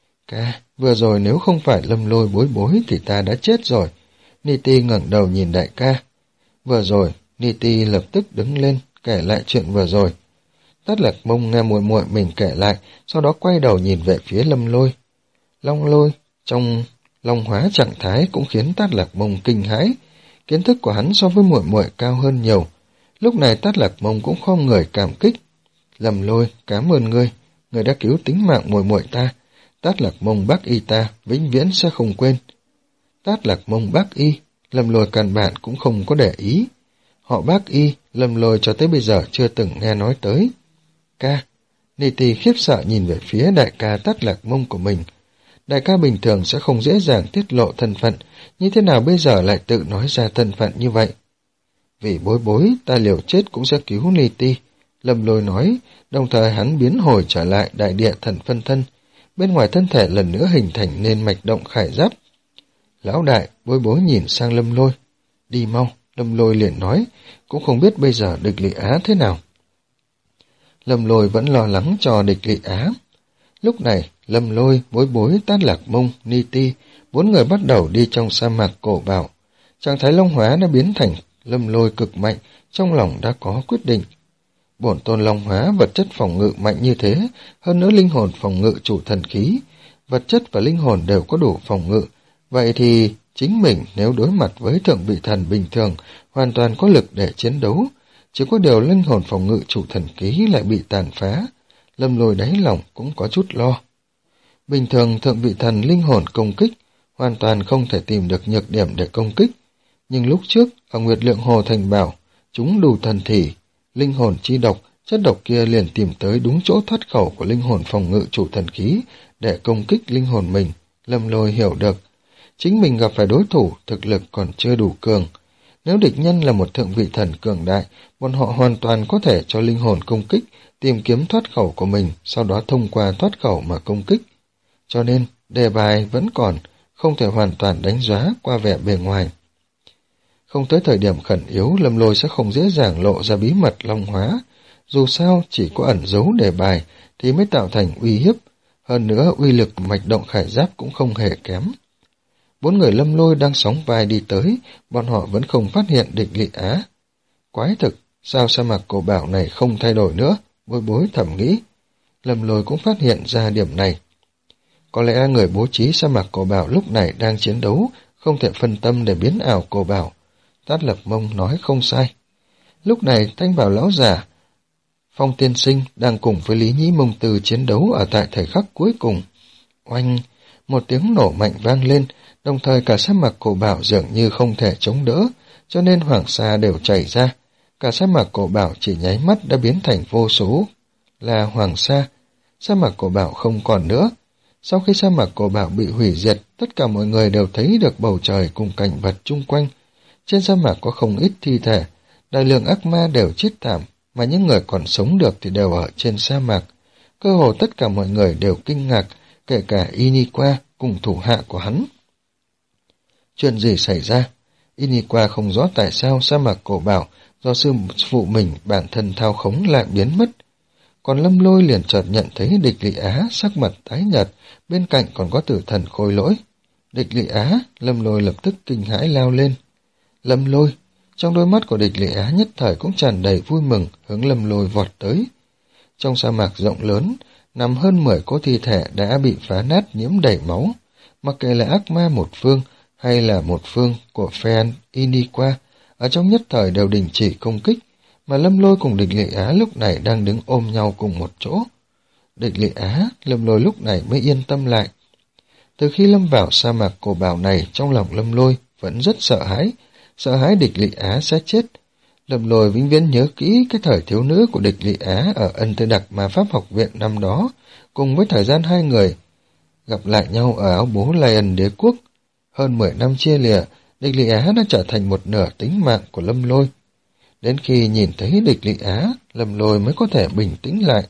Ca, vừa rồi nếu không phải Lâm Lôi, Bối Bối thì ta đã chết rồi. Niti ngẩng đầu nhìn đại ca. Vừa rồi, Niti lập tức đứng lên, kể lại chuyện vừa rồi. Tát Lạc Mông nghe muội muội mình kể lại, sau đó quay đầu nhìn về phía Lâm Lôi. Long Lôi, trong long hóa trạng thái cũng khiến Tát Lạc Mông kinh hãi. Kiến thức của hắn so với muội muội cao hơn nhiều. Lúc này Tát Lạc Mông cũng không người cảm kích. Lâm Lôi, cảm ơn ngươi, ngươi đã cứu tính mạng muội muội ta. Tát Lạc Mông bác y ta, vĩnh viễn sẽ không quên. Tát Lạc Mông bác y, Lâm Lôi căn bản cũng không có để ý. Họ bác y Lâm Lôi cho tới bây giờ chưa từng nghe nói tới. Ca, Ni Ti khiếp sợ nhìn về phía đại ca Tát Lạc Mông của mình. Đại ca bình thường sẽ không dễ dàng tiết lộ thân phận, như thế nào bây giờ lại tự nói ra thân phận như vậy? Vì bối bối, ta liều chết cũng sẽ cứu Ni Ti. Lâm Lôi nói, đồng thời hắn biến hồi trở lại đại địa thần phân thân. Bên ngoài thân thể lần nữa hình thành nên mạch động khải giáp. Lão đại, bối bối nhìn sang Lâm Lôi. Đi mau, Lâm Lôi liền nói, cũng không biết bây giờ địch Lị Á thế nào. Lâm Lôi vẫn lo lắng cho địch Lị Á. Lúc này, Lâm Lôi, bối bối, Tát Lạc Mông, Ni Ti, bốn người bắt đầu đi trong sa mạc cổ bảo. Trạng thái Long Hóa đã biến thành Lâm Lôi cực mạnh, trong lòng đã có quyết định. Bổn tôn Long Hóa vật chất phòng ngự mạnh như thế, hơn nữa linh hồn phòng ngự chủ thần khí, vật chất và linh hồn đều có đủ phòng ngự. Vậy thì chính mình nếu đối mặt với thượng vị thần bình thường, hoàn toàn có lực để chiến đấu. Chỉ có điều linh hồn phòng ngự chủ thần khí lại bị tàn phá. Lâm Lôi đáy lòng cũng có chút lo. Bình thường thượng vị thần linh hồn công kích, hoàn toàn không thể tìm được nhược điểm để công kích. Nhưng lúc trước, ở Nguyệt Lượng Hồ Thành bảo, chúng đủ thần thỉ, linh hồn chi độc, chất độc kia liền tìm tới đúng chỗ thoát khẩu của linh hồn phòng ngự chủ thần khí để công kích linh hồn mình. Lâm Lôi hiểu được, chính mình gặp phải đối thủ thực lực còn chưa đủ cường. Nếu địch nhân là một thượng vị thần cường đại, bọn họ hoàn toàn có thể cho linh hồn công kích, tìm kiếm thoát khẩu của mình, sau đó thông qua thoát khẩu mà công kích. Cho nên, đề bài vẫn còn, không thể hoàn toàn đánh giá qua vẻ bề ngoài. Không tới thời điểm khẩn yếu, Lâm Lôi sẽ không dễ dàng lộ ra bí mật Long Hóa. Dù sao, chỉ có ẩn giấu đề bài thì mới tạo thành uy hiếp. Hơn nữa, uy lực mạch động khải giáp cũng không hề kém. Bốn người Lâm Lôi đang sóng vai đi tới, bọn họ vẫn không phát hiện địch Lị Á. Quái thực, sao sa mạc cổ bảo này không thay đổi nữa? Bối bối thầm nghĩ. Lâm Lôi cũng phát hiện ra điểm này. Có lẽ người bố trí sa mạc cổ bảo lúc này đang chiến đấu, không thể phân tâm để biến ảo cổ bảo. Tát Lạc Mông nói không sai. Lúc này Thanh Bảo lão giả, Phong Tiên Sinh đang cùng với Lý Nhĩ Mông Từ chiến đấu ở tại thời khắc cuối cùng. Oanh, một tiếng nổ mạnh vang lên, đồng thời cả sa mạc cổ bảo dường như không thể chống đỡ, cho nên hoàng sa đều chảy ra. Cả sa mạc cổ bảo chỉ nháy mắt đã biến thành vô số là hoàng sa. Sa mạc cổ bảo không còn nữa. Sau khi sa mạc cổ bảo bị hủy diệt, tất cả mọi người đều thấy được bầu trời cùng cảnh vật chung quanh. Trên sa mạc có không ít thi thể, đại lượng ác ma đều chết thảm, mà những người còn sống được thì đều ở trên sa mạc. Cơ hồ tất cả mọi người đều kinh ngạc, kể cả Iniqua cùng thủ hạ của hắn. Chuyện gì xảy ra? Iniqua không rõ tại sao sa mạc cổ bảo do sư phụ mình bản thân thao khống lại biến mất. Còn Lâm Lôi liền chợt nhận thấy địch Lị Á sắc mặt tái nhợt, bên cạnh còn có tử thần Khôi Lỗi. Địch Lị Á, Lâm Lôi lập tức kinh hãi lao lên. Lâm Lôi, trong đôi mắt của địch Lị Á nhất thời cũng tràn đầy vui mừng, hướng Lâm Lôi vọt tới. Trong sa mạc rộng lớn, nằm hơn mười cỗ thi thể đã bị phá nát nhiễm đầy máu. Mặc kệ là ác ma một phương hay là một phương của phe Iniqua, ở trong nhất thời đều đình chỉ công kích, mà Lâm Lôi cùng địch Lị Á lúc này đang đứng ôm nhau cùng một chỗ. Địch Lị Á, Lâm Lôi lúc này mới yên tâm lại. Từ khi lâm vào sa mạc cổ bảo này, trong lòng Lâm Lôi vẫn rất sợ hãi, sợ hãi địch Lị Á sẽ chết. Lâm Lôi vĩnh viễn nhớ kỹ cái thời thiếu nữ của địch Lị Á ở Ân Tư Đặc Ma Pháp học viện năm đó, cùng với thời gian hai người gặp lại nhau ở áo bố Lion đế quốc. Hơn mười năm chia lìa, địch Lị Á đã trở thành một nửa tính mạng của Lâm Lôi. Đến khi nhìn thấy địch Lị Á, Lâm Lôi mới có thể bình tĩnh lại.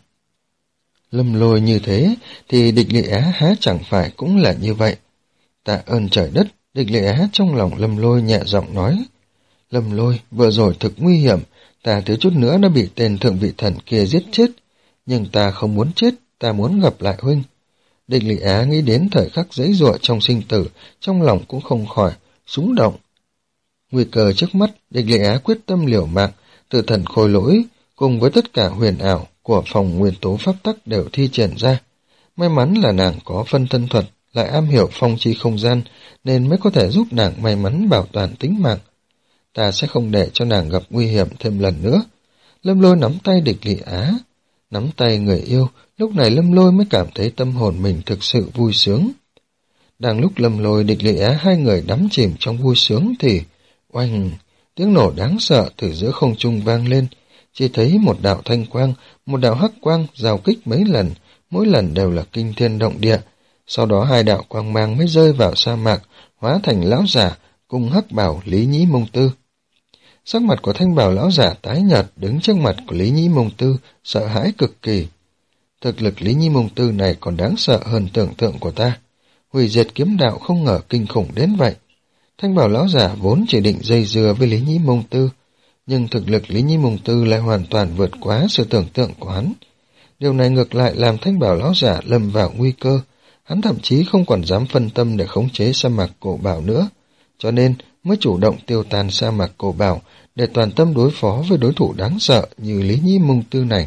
Lâm Lôi như thế, thì địch Lị Á há chẳng phải cũng là như vậy. Tạ ơn trời đất, địch Lị Á trong lòng Lâm Lôi nhẹ giọng nói. Lâm Lôi, vừa rồi thực nguy hiểm, ta thiếu chút nữa đã bị tên thượng vị thần kia giết chết. Nhưng ta không muốn chết, ta muốn gặp lại huynh. Địch Lị Á nghĩ đến thời khắc giãy giụa trong sinh tử, trong lòng cũng không khỏi xúng động. Nguy cơ trước mắt, địch Lị Á quyết tâm liều mạng, tử thần Khôi Lỗi cùng với tất cả huyền ảo của phòng nguyên tố pháp tắc đều thi triển ra. May mắn là nàng có phân thân thuật, lại am hiểu phong chi không gian, nên mới có thể giúp nàng may mắn bảo toàn tính mạng. Ta sẽ không để cho nàng gặp nguy hiểm thêm lần nữa. Lâm Lôi nắm tay địch Lị Á, nắm tay người yêu, lúc này Lâm Lôi mới cảm thấy tâm hồn mình thực sự vui sướng. Đang lúc Lâm Lôi địch Lị Á hai người đắm chìm trong vui sướng thì, oanh, tiếng nổ đáng sợ từ giữa không trung vang lên, chỉ thấy một đạo thanh quang, một đạo hắc quang giao kích mấy lần, mỗi lần đều là kinh thiên động địa. Sau đó hai đạo quang mang mới rơi vào sa mạc, hóa thành lão giả cùng hắc bảo Lý Nhĩ Mông Tư. Sắc mặt của thanh bảo lão giả tái nhợt, đứng trước mặt của Lý Nhĩ Mông Tư, sợ hãi cực kỳ. Thực lực Lý Nhĩ Mông Tư này còn đáng sợ hơn tưởng tượng của ta. Hủy diệt kiếm đạo không ngờ kinh khủng đến vậy. Thanh bảo lão giả vốn chỉ định dây dưa với Lý Nhĩ Mông Tư, nhưng thực lực Lý Nhĩ Mông Tư lại hoàn toàn vượt quá sự tưởng tượng của hắn. Điều này ngược lại làm thanh bảo lão giả lâm vào nguy cơ. Hắn thậm chí không còn dám phân tâm để khống chế sa mạc cổ bảo nữa, cho nên mới chủ động tiêu tan sa mạc cổ bảo để toàn tâm đối phó với đối thủ đáng sợ như Lý Nhĩ Mông Tư này.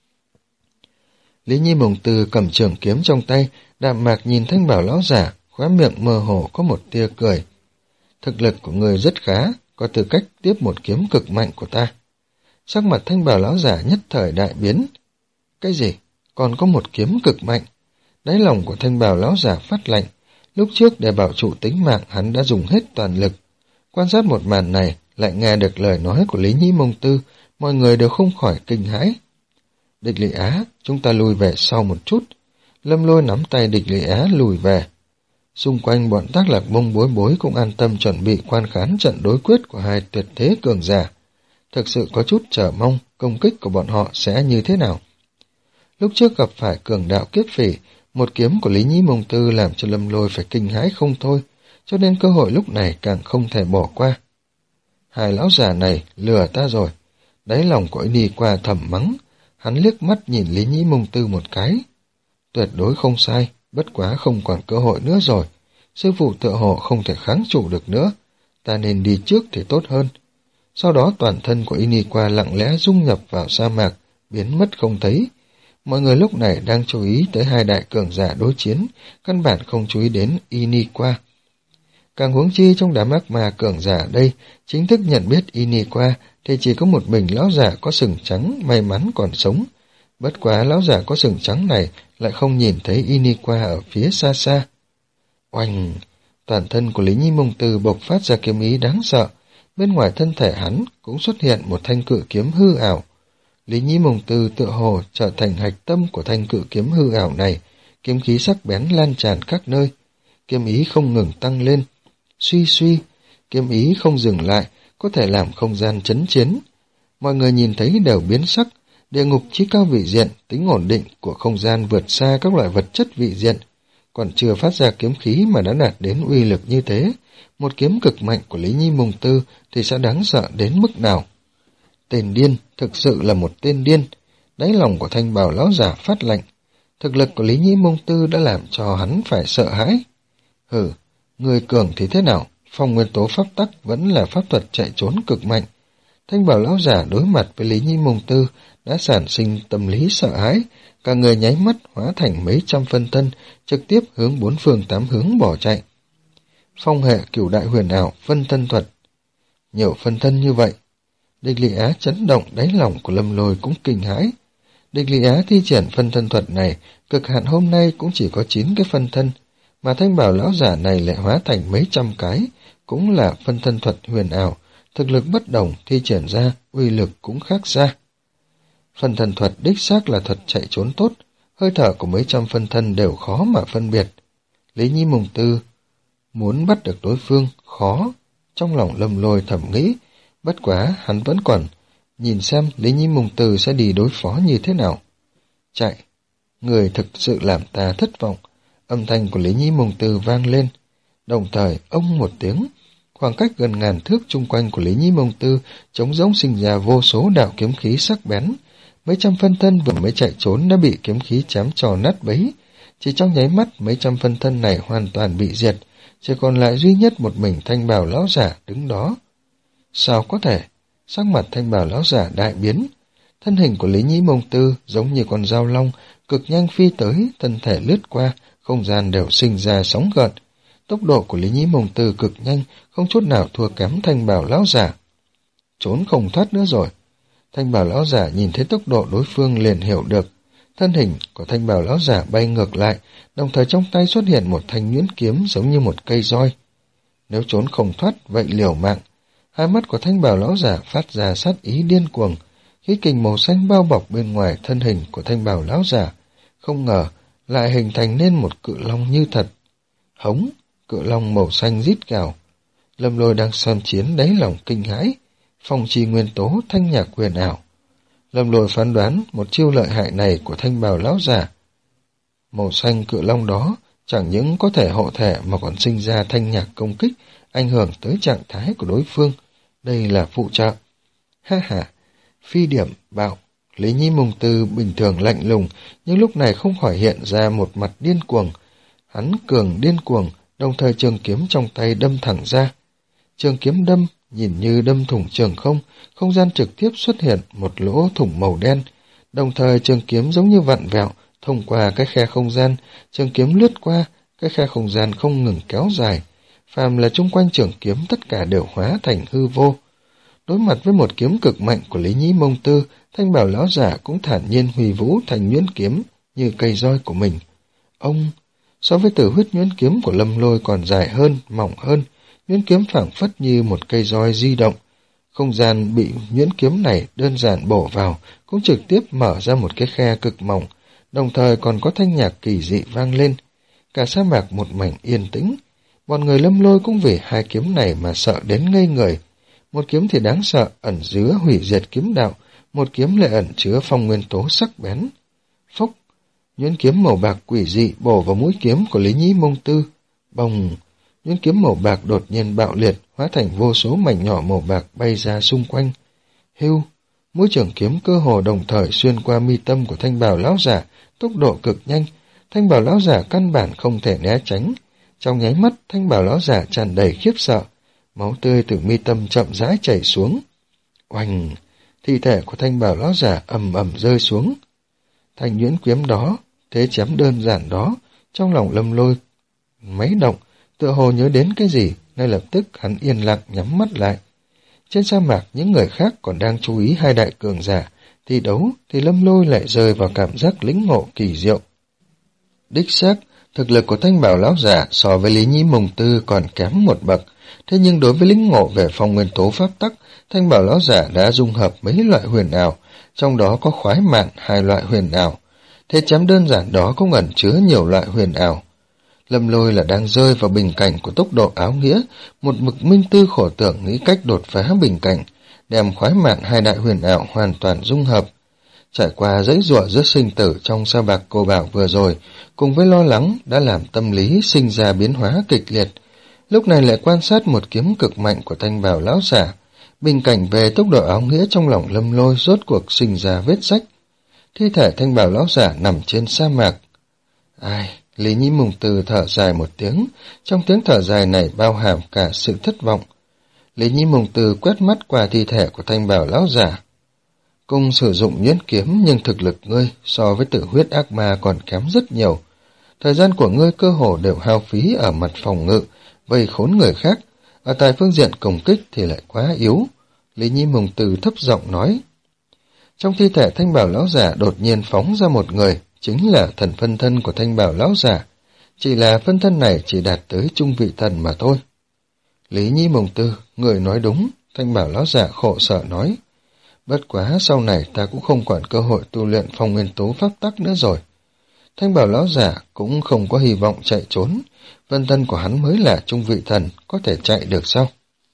Lý Nhĩ Mông Tư cầm trường kiếm trong tay, đạm mạc nhìn thanh bảo lão giả, khóe miệng mơ hồ có một tia cười. Thực lực của người rất khá, có tư cách tiếp một kiếm cực mạnh của ta. Sắc mặt thanh bảo lão giả nhất thời đại biến. Cái gì? Còn có một kiếm cực mạnh? Đáy lòng của thanh bảo lão giả phát lạnh. Lúc trước để bảo trụ tính mạng hắn đã dùng hết toàn lực. Quan sát một màn này, lại nghe được lời nói của Lý Nhĩ Mông Tư, mọi người đều không khỏi kinh hãi. Địch Lị Á, chúng ta lùi về sau một chút. Lâm Lôi nắm tay Địch Lị Á lùi về. Xung quanh bọn Tác Lạc Mông Bối Bối cũng an tâm chuẩn bị quan khán trận đối quyết của hai tuyệt thế cường giả. Thực sự có chút chờ mong công kích của bọn họ sẽ như thế nào. Lúc trước gặp phải cường đạo kiếp phỉ, một kiếm của Lý Nhĩ Mông Tư làm cho Lâm Lôi phải kinh hãi không thôi, cho nên cơ hội lúc này càng không thể bỏ qua. Hai lão già này lừa ta rồi. Đáy lòng của đi qua thầm mắng, hắn liếc mắt nhìn Lý Nhĩ Mông Tư một cái. Tuyệt đối không sai, bất quá không còn cơ hội nữa rồi. Sư phụ tựa hồ không thể kháng trụ được nữa, ta nên đi trước thì tốt hơn. Sau đó toàn thân của Iniqua lặng lẽ dung nhập vào sa mạc, biến mất không thấy. Mọi người lúc này đang chú ý tới hai đại cường giả đối chiến, căn bản không chú ý đến Iniqua. Càng huống chi trong đám ác ma cường giả đây, chính thức nhận biết Iniqua thì chỉ có một mình lão giả có sừng trắng may mắn còn sống. Bất quá lão giả có sừng trắng này lại không nhìn thấy Iniqua ở phía xa xa. Oanh! Toàn thân của Lý Nhĩ Mông Tư bộc phát ra kiếm ý đáng sợ. Bên ngoài thân thể hắn cũng xuất hiện một thanh cự kiếm hư ảo. Lý Nhĩ Mông Tư tựa hồ trở thành hạch tâm của thanh cự kiếm hư ảo này, kiếm khí sắc bén lan tràn các nơi. Kiếm ý không ngừng tăng lên. Suy suy, kiếm ý không dừng lại, có thể làm không gian chấn chiến. Mọi người nhìn thấy đều biến sắc. Địa ngục chí cao vị diện, tính ổn định của không gian vượt xa các loại vật chất vị diện. Còn chưa phát ra kiếm khí mà đã đạt đến uy lực như thế, một kiếm cực mạnh của Lý Nhĩ Mông Tư thì sẽ đáng sợ đến mức nào. Tên điên, thực sự là một tên điên. Đáy lòng của thanh bào lão giả phát lạnh. Thực lực của Lý Nhĩ Mông Tư đã làm cho hắn phải sợ hãi. Hừ, người cường thì thế nào? Phong nguyên tố pháp tắc vẫn là pháp thuật chạy trốn cực mạnh. Thanh bảo lão giả đối mặt với Lý Nhĩ Mông Tư đã sản sinh tâm lý sợ hãi, cả người nháy mắt hóa thành mấy trăm phân thân, trực tiếp hướng bốn phương tám hướng bỏ chạy. Phong hệ cửu đại huyền ảo phân thân thuật. Nhiều phân thân như vậy. Địch Lị Á chấn động, đáy lòng của Lâm Lôi cũng kinh hãi. Địch Lị Á thi triển phân thân thuật này, cực hạn hôm nay cũng chỉ có chín cái phân thân, mà thanh bảo lão giả này lại hóa thành mấy trăm cái, cũng là phân thân thuật huyền ảo, thực lực bất đồng thi triển ra, uy lực cũng khác xa. Phân thân thuật đích xác là thuật chạy trốn tốt, hơi thở của mấy trăm phân thân đều khó mà phân biệt. Lý Nhĩ Mông Tư muốn bắt được đối phương, khó. Trong lòng Lâm Lôi thầm nghĩ, bất quá hắn vẫn còn nhìn xem Lý Nhĩ Mông Tư sẽ đi đối phó như thế nào. Chạy, người thực sự làm ta thất vọng. Âm thanh của Lý Nhĩ Mông Tư vang lên, đồng thời ông một tiếng, khoảng cách gần ngàn thước chung quanh của Lý Nhĩ Mông Tư trống rỗng sinh ra vô số đạo kiếm khí sắc bén. Mấy trăm phân thân vừa mới chạy trốn đã bị kiếm khí chém trò nát bấy. Chỉ trong nháy mắt mấy trăm phân thân này hoàn toàn bị diệt, chỉ còn lại duy nhất một mình thanh bào lão giả đứng đó. Sao có thể? Sắc mặt thanh bào lão giả đại biến. Thân hình của Lý Nhĩ Mông Tư giống như con dao long, cực nhanh phi tới, thân thể lướt qua, không gian đều sinh ra sóng gợn. Tốc độ của Lý Nhĩ Mông Tư cực nhanh, không chút nào thua kém thanh bào lão giả. Trốn không thoát nữa rồi. Thanh bào lão giả nhìn thấy tốc độ đối phương liền hiểu được. Thân hình của thanh bào lão giả bay ngược lại, đồng thời trong tay xuất hiện một thanh nhuyễn kiếm giống như một cây roi. Nếu trốn không thoát, vậy liều mạng. Hai mắt của Thanh Bào lão giả phát ra sát ý điên cuồng, khí kình màu xanh bao bọc bên ngoài thân hình của Thanh Bào lão giả, không ngờ lại hình thành nên một cự long như thật. Hống, cự long màu xanh rít gào. Lâm Lôi đang xem chiến đáy lòng kinh hãi, phong chi nguyên tố thanh nhạc huyền ảo. Lâm Lôi phán đoán một chiêu lợi hại này của Thanh Bào lão giả. Màu xanh cự long đó chẳng những có thể hộ thể mà còn sinh ra thanh nhạc công kích, ảnh hưởng tới trạng thái của đối phương. Đây là phụ trợ. Ha ha, phi điểm, bạo. Lý Nhi Mông Tư bình thường lạnh lùng, nhưng lúc này không khỏi hiện ra một mặt điên cuồng. Hắn cường điên cuồng, đồng thời trường kiếm trong tay đâm thẳng ra. Trường kiếm đâm, nhìn như đâm thủng trường không, không gian trực tiếp xuất hiện một lỗ thủng màu đen. Đồng thời trường kiếm giống như vặn vẹo, thông qua cái khe không gian, trường kiếm lướt qua, cái khe không gian không ngừng kéo dài. Phàm là chung quanh trường kiếm tất cả đều hóa thành hư vô. Đối mặt với một kiếm cực mạnh của Lý Nhĩ Mông Tư, Thanh Bảo lão giả cũng thản nhiên huy vũ thành nhuyễn kiếm như cây roi của mình. Ông, so với tử huyết nhuyễn kiếm của Lâm Lôi còn dài hơn, mỏng hơn, nhuyễn kiếm phảng phất như một cây roi di động. Không gian bị nhuyễn kiếm này đơn giản bổ vào, cũng trực tiếp mở ra một cái khe cực mỏng, đồng thời còn có thanh nhạc kỳ dị vang lên. Cả sa mạc một mảnh yên tĩnh, bọn người Lâm Lôi cũng vì hai kiếm này mà sợ đến ngây người. Một kiếm thì đáng sợ, ẩn chứa hủy diệt kiếm đạo, một kiếm lại ẩn chứa phong nguyên tố sắc bén. Phốc, nhuyễn kiếm màu bạc quỷ dị bổ vào mũi kiếm của Lý Nhĩ Mông Tư. Bồng, nhuyễn kiếm màu bạc đột nhiên bạo liệt, hóa thành vô số mảnh nhỏ màu bạc bay ra xung quanh. Hưu, mũi trường kiếm cơ hồ đồng thời xuyên qua mi tâm của Thanh Bào lão giả, tốc độ cực nhanh. Thanh Bào lão giả căn bản không thể né tránh. Trong nháy mắt, Thanh Bào lão giả tràn đầy khiếp sợ, máu tươi từ mi tâm chậm rãi chảy xuống. Oanh, thi thể của Thanh Bào lão giả ầm ầm rơi xuống. Thanh nhuyễn kiếm đó, thế chém đơn giản đó, trong lòng Lâm Lôi mấy động, tựa hồ nhớ đến cái gì, ngay lập tức hắn yên lặng nhắm mắt lại. Trên sa mạc những người khác còn đang chú ý hai đại cường giả thi đấu, thì Lâm Lôi lại rơi vào cảm giác lĩnh ngộ kỳ diệu. Đích xác, thực lực của Thanh Bảo lão giả so với Lý Nhĩ Mông Tư còn kém một bậc, thế nhưng đối với lĩnh ngộ về phong nguyên tố pháp tắc, Thanh Bảo lão giả đã dung hợp mấy loại huyền ảo, trong đó có khoái mạn hai loại huyền ảo. Thế chém đơn giản đó cũng ẩn chứa nhiều loại huyền ảo. Lâm Lôi là đang rơi vào bình cảnh của tốc độ áo nghĩa, một mực minh tư khổ tưởng nghĩ cách đột phá bình cảnh, đem khoái mạn hai đại huyền ảo hoàn toàn dung hợp. Trải qua dãy giụa giữa sinh tử trong sa bạc cô bảo vừa rồi, cùng với lo lắng đã làm tâm lý sinh ra biến hóa kịch liệt. Lúc này lại quan sát một kiếm cực mạnh của Thanh Bảo lão giả, bình cảnh về tốc độ áo nghĩa trong lòng Lâm Lôi rốt cuộc sinh ra vết rách. Thi thể Thanh Bảo lão giả nằm trên sa mạc. Ai, Lý Nhĩ Mông Tư thở dài một tiếng, trong tiếng thở dài này bao hàm cả sự thất vọng. Lý Nhĩ Mông Tư quét mắt qua thi thể của Thanh Bảo lão giả. Cùng sử dụng nhuyễn kiếm nhưng thực lực ngươi so với tử huyết ác ma còn kém rất nhiều. Thời gian của ngươi cơ hồ đều hao phí ở mặt phòng ngự, vây khốn người khác, ở tại phương diện công kích thì lại quá yếu. Lý Nhĩ Mông Tư thấp giọng nói. Trong thi thể Thanh Bảo lão giả đột nhiên phóng ra một người, chính là thần phân thân của Thanh Bảo lão giả. Chỉ là phân thân này chỉ đạt tới trung vị thần mà thôi. Lý Nhĩ Mông Tư, người nói đúng, Thanh Bảo lão giả khổ sở nói. Bất quá sau này ta cũng không còn cơ hội tu luyện phong nguyên tố pháp tắc nữa rồi. Thanh Bảo lão giả cũng không có hy vọng chạy trốn, phân thân của hắn mới là trung vị thần, có thể chạy được sao?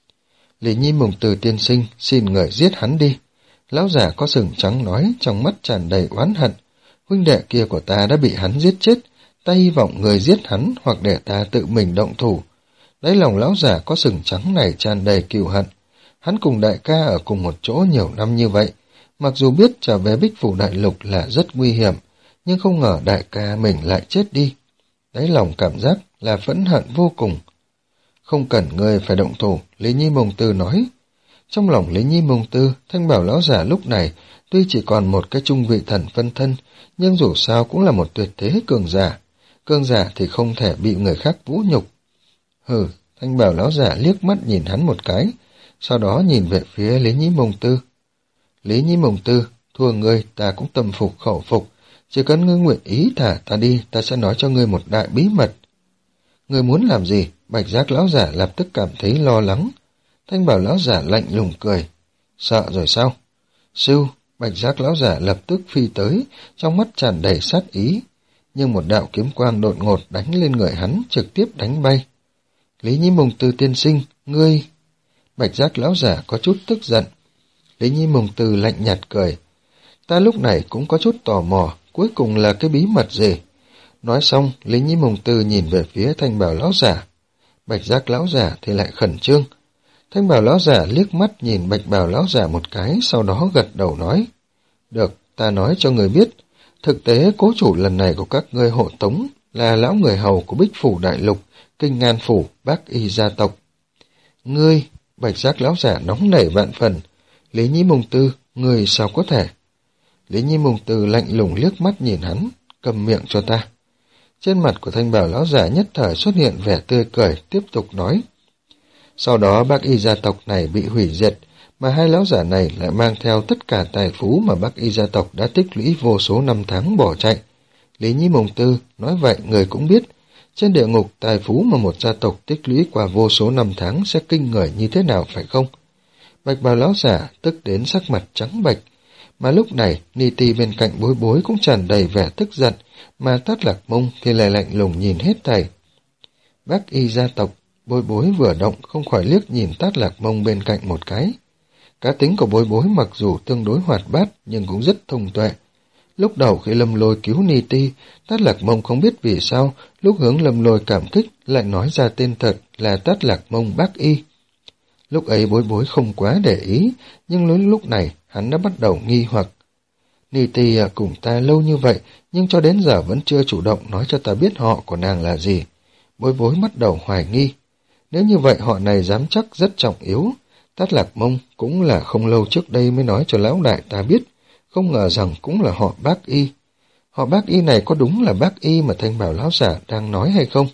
Lý Nhĩ Mông Tư tiên sinh, xin người giết hắn đi. Lão giả có sừng trắng nói, trong mắt tràn đầy oán hận. Huynh đệ kia của ta đã bị hắn giết chết, ta hy vọng người giết hắn hoặc để ta tự mình động thủ. Đáy lòng lão giả có sừng trắng này tràn đầy cừu hận. Hắn cùng đại ca ở cùng một chỗ nhiều năm như vậy, mặc dù biết trở về Bích Phủ Đại Lục là rất nguy hiểm, nhưng không ngờ đại ca mình lại chết đi. Đáy lòng cảm giác là phẫn hận vô cùng. Không cần ngươi phải động thủ, Lý Nhĩ Mông Tư nói. Trong lòng Lý Nhĩ Mông Tư, Thanh Bảo lão giả lúc này tuy chỉ còn một cái trung vị thần phân thân, nhưng dù sao cũng là một tuyệt thế cường giả. Cường giả thì không thể bị người khác vũ nhục. Hừ, Thanh Bảo lão giả liếc mắt nhìn hắn một cái, sau đó nhìn về phía Lý Nhĩ Mông Tư. Lý Nhĩ Mông Tư, thua ngươi ta cũng tâm phục khẩu phục, chỉ cần ngươi nguyện ý thả ta đi, ta sẽ nói cho ngươi một đại bí mật. Ngươi muốn làm gì? Bạch Giác lão giả lập tức cảm thấy lo lắng. Thanh bảo lão giả lạnh lùng cười. Sợ rồi sao? Sưu, bạch giác lão giả lập tức phi tới, trong mắt tràn đầy sát ý. Nhưng một đạo kiếm quang đột ngột đánh lên người hắn, trực tiếp đánh bay. Lý Nhi Mùng Từ tiên sinh, ngươi... Bạch giác lão giả có chút tức giận. Lý Nhi Mùng Từ lạnh nhạt cười. Ta lúc này cũng có chút tò mò, cuối cùng là cái bí mật gì? Nói xong, Lý Nhi Mùng Từ nhìn về phía thanh bảo lão giả. Bạch giác lão giả thì lại khẩn trương. Thanh bảo lão giả liếc mắt nhìn bạch bào lão giả một cái, sau đó gật đầu nói. Được, ta nói cho người biết, thực tế cố chủ lần này của các ngươi hộ tống là lão người hầu của Bích Phủ Đại Lục, Kinh Ngàn Phủ, Bác Y gia tộc. Ngươi, bạch giác lão giả nóng nảy vạn phần. Lý Nhi Mùng Từ, ngươi sao có thể? Lý Nhi Mùng Từ lạnh lùng liếc mắt nhìn hắn, cầm miệng cho ta. Trên mặt của thanh bảo lão giả nhất thời xuất hiện vẻ tươi cười, tiếp tục nói. Sau đó Bác Y gia tộc này bị hủy diệt, mà hai lão giả này lại mang theo tất cả tài phú mà Bác Y gia tộc đã tích lũy vô số năm tháng bỏ chạy. Lý Nhi Mùng Tư nói vậy người cũng biết, trên địa ngục tài phú mà một gia tộc tích lũy qua vô số năm tháng sẽ kinh người như thế nào phải không? Bạch bào lão giả tức đến sắc mặt trắng bệch, mà lúc này Ni Ti bên cạnh Bối Bối cũng tràn đầy vẻ tức giận, mà Tát Lạc Mông thì lại lạnh lùng nhìn hết thảy. Bác Y gia tộc, Bối Bối vừa động không khỏi liếc nhìn Tát Lạc Mông bên cạnh một cái. Cá tính của Bối Bối mặc dù tương đối hoạt bát nhưng cũng rất thông tuệ. Lúc đầu khi Lâm Lôi cứu Ni Ti, Tát Lạc Mông không biết vì sao, lúc hướng Lâm Lôi cảm kích lại nói ra tên thật là Tát Lạc Mông Bác Y. Lúc ấy Bối Bối không quá để ý, nhưng đến lúc này hắn đã bắt đầu nghi hoặc. Ni Ti cùng ta lâu như vậy, nhưng cho đến giờ vẫn chưa chủ động nói cho ta biết họ của nàng là gì. Bối Bối bắt đầu hoài nghi. Nếu như vậy họ này dám chắc rất trọng yếu. Tát Lạc Mông cũng là không lâu trước đây mới nói cho lão đại ta biết, không ngờ rằng cũng là họ Bác Y. Họ Bác Y này có đúng là Bác Y mà thanh bảo lão giả đang nói hay không?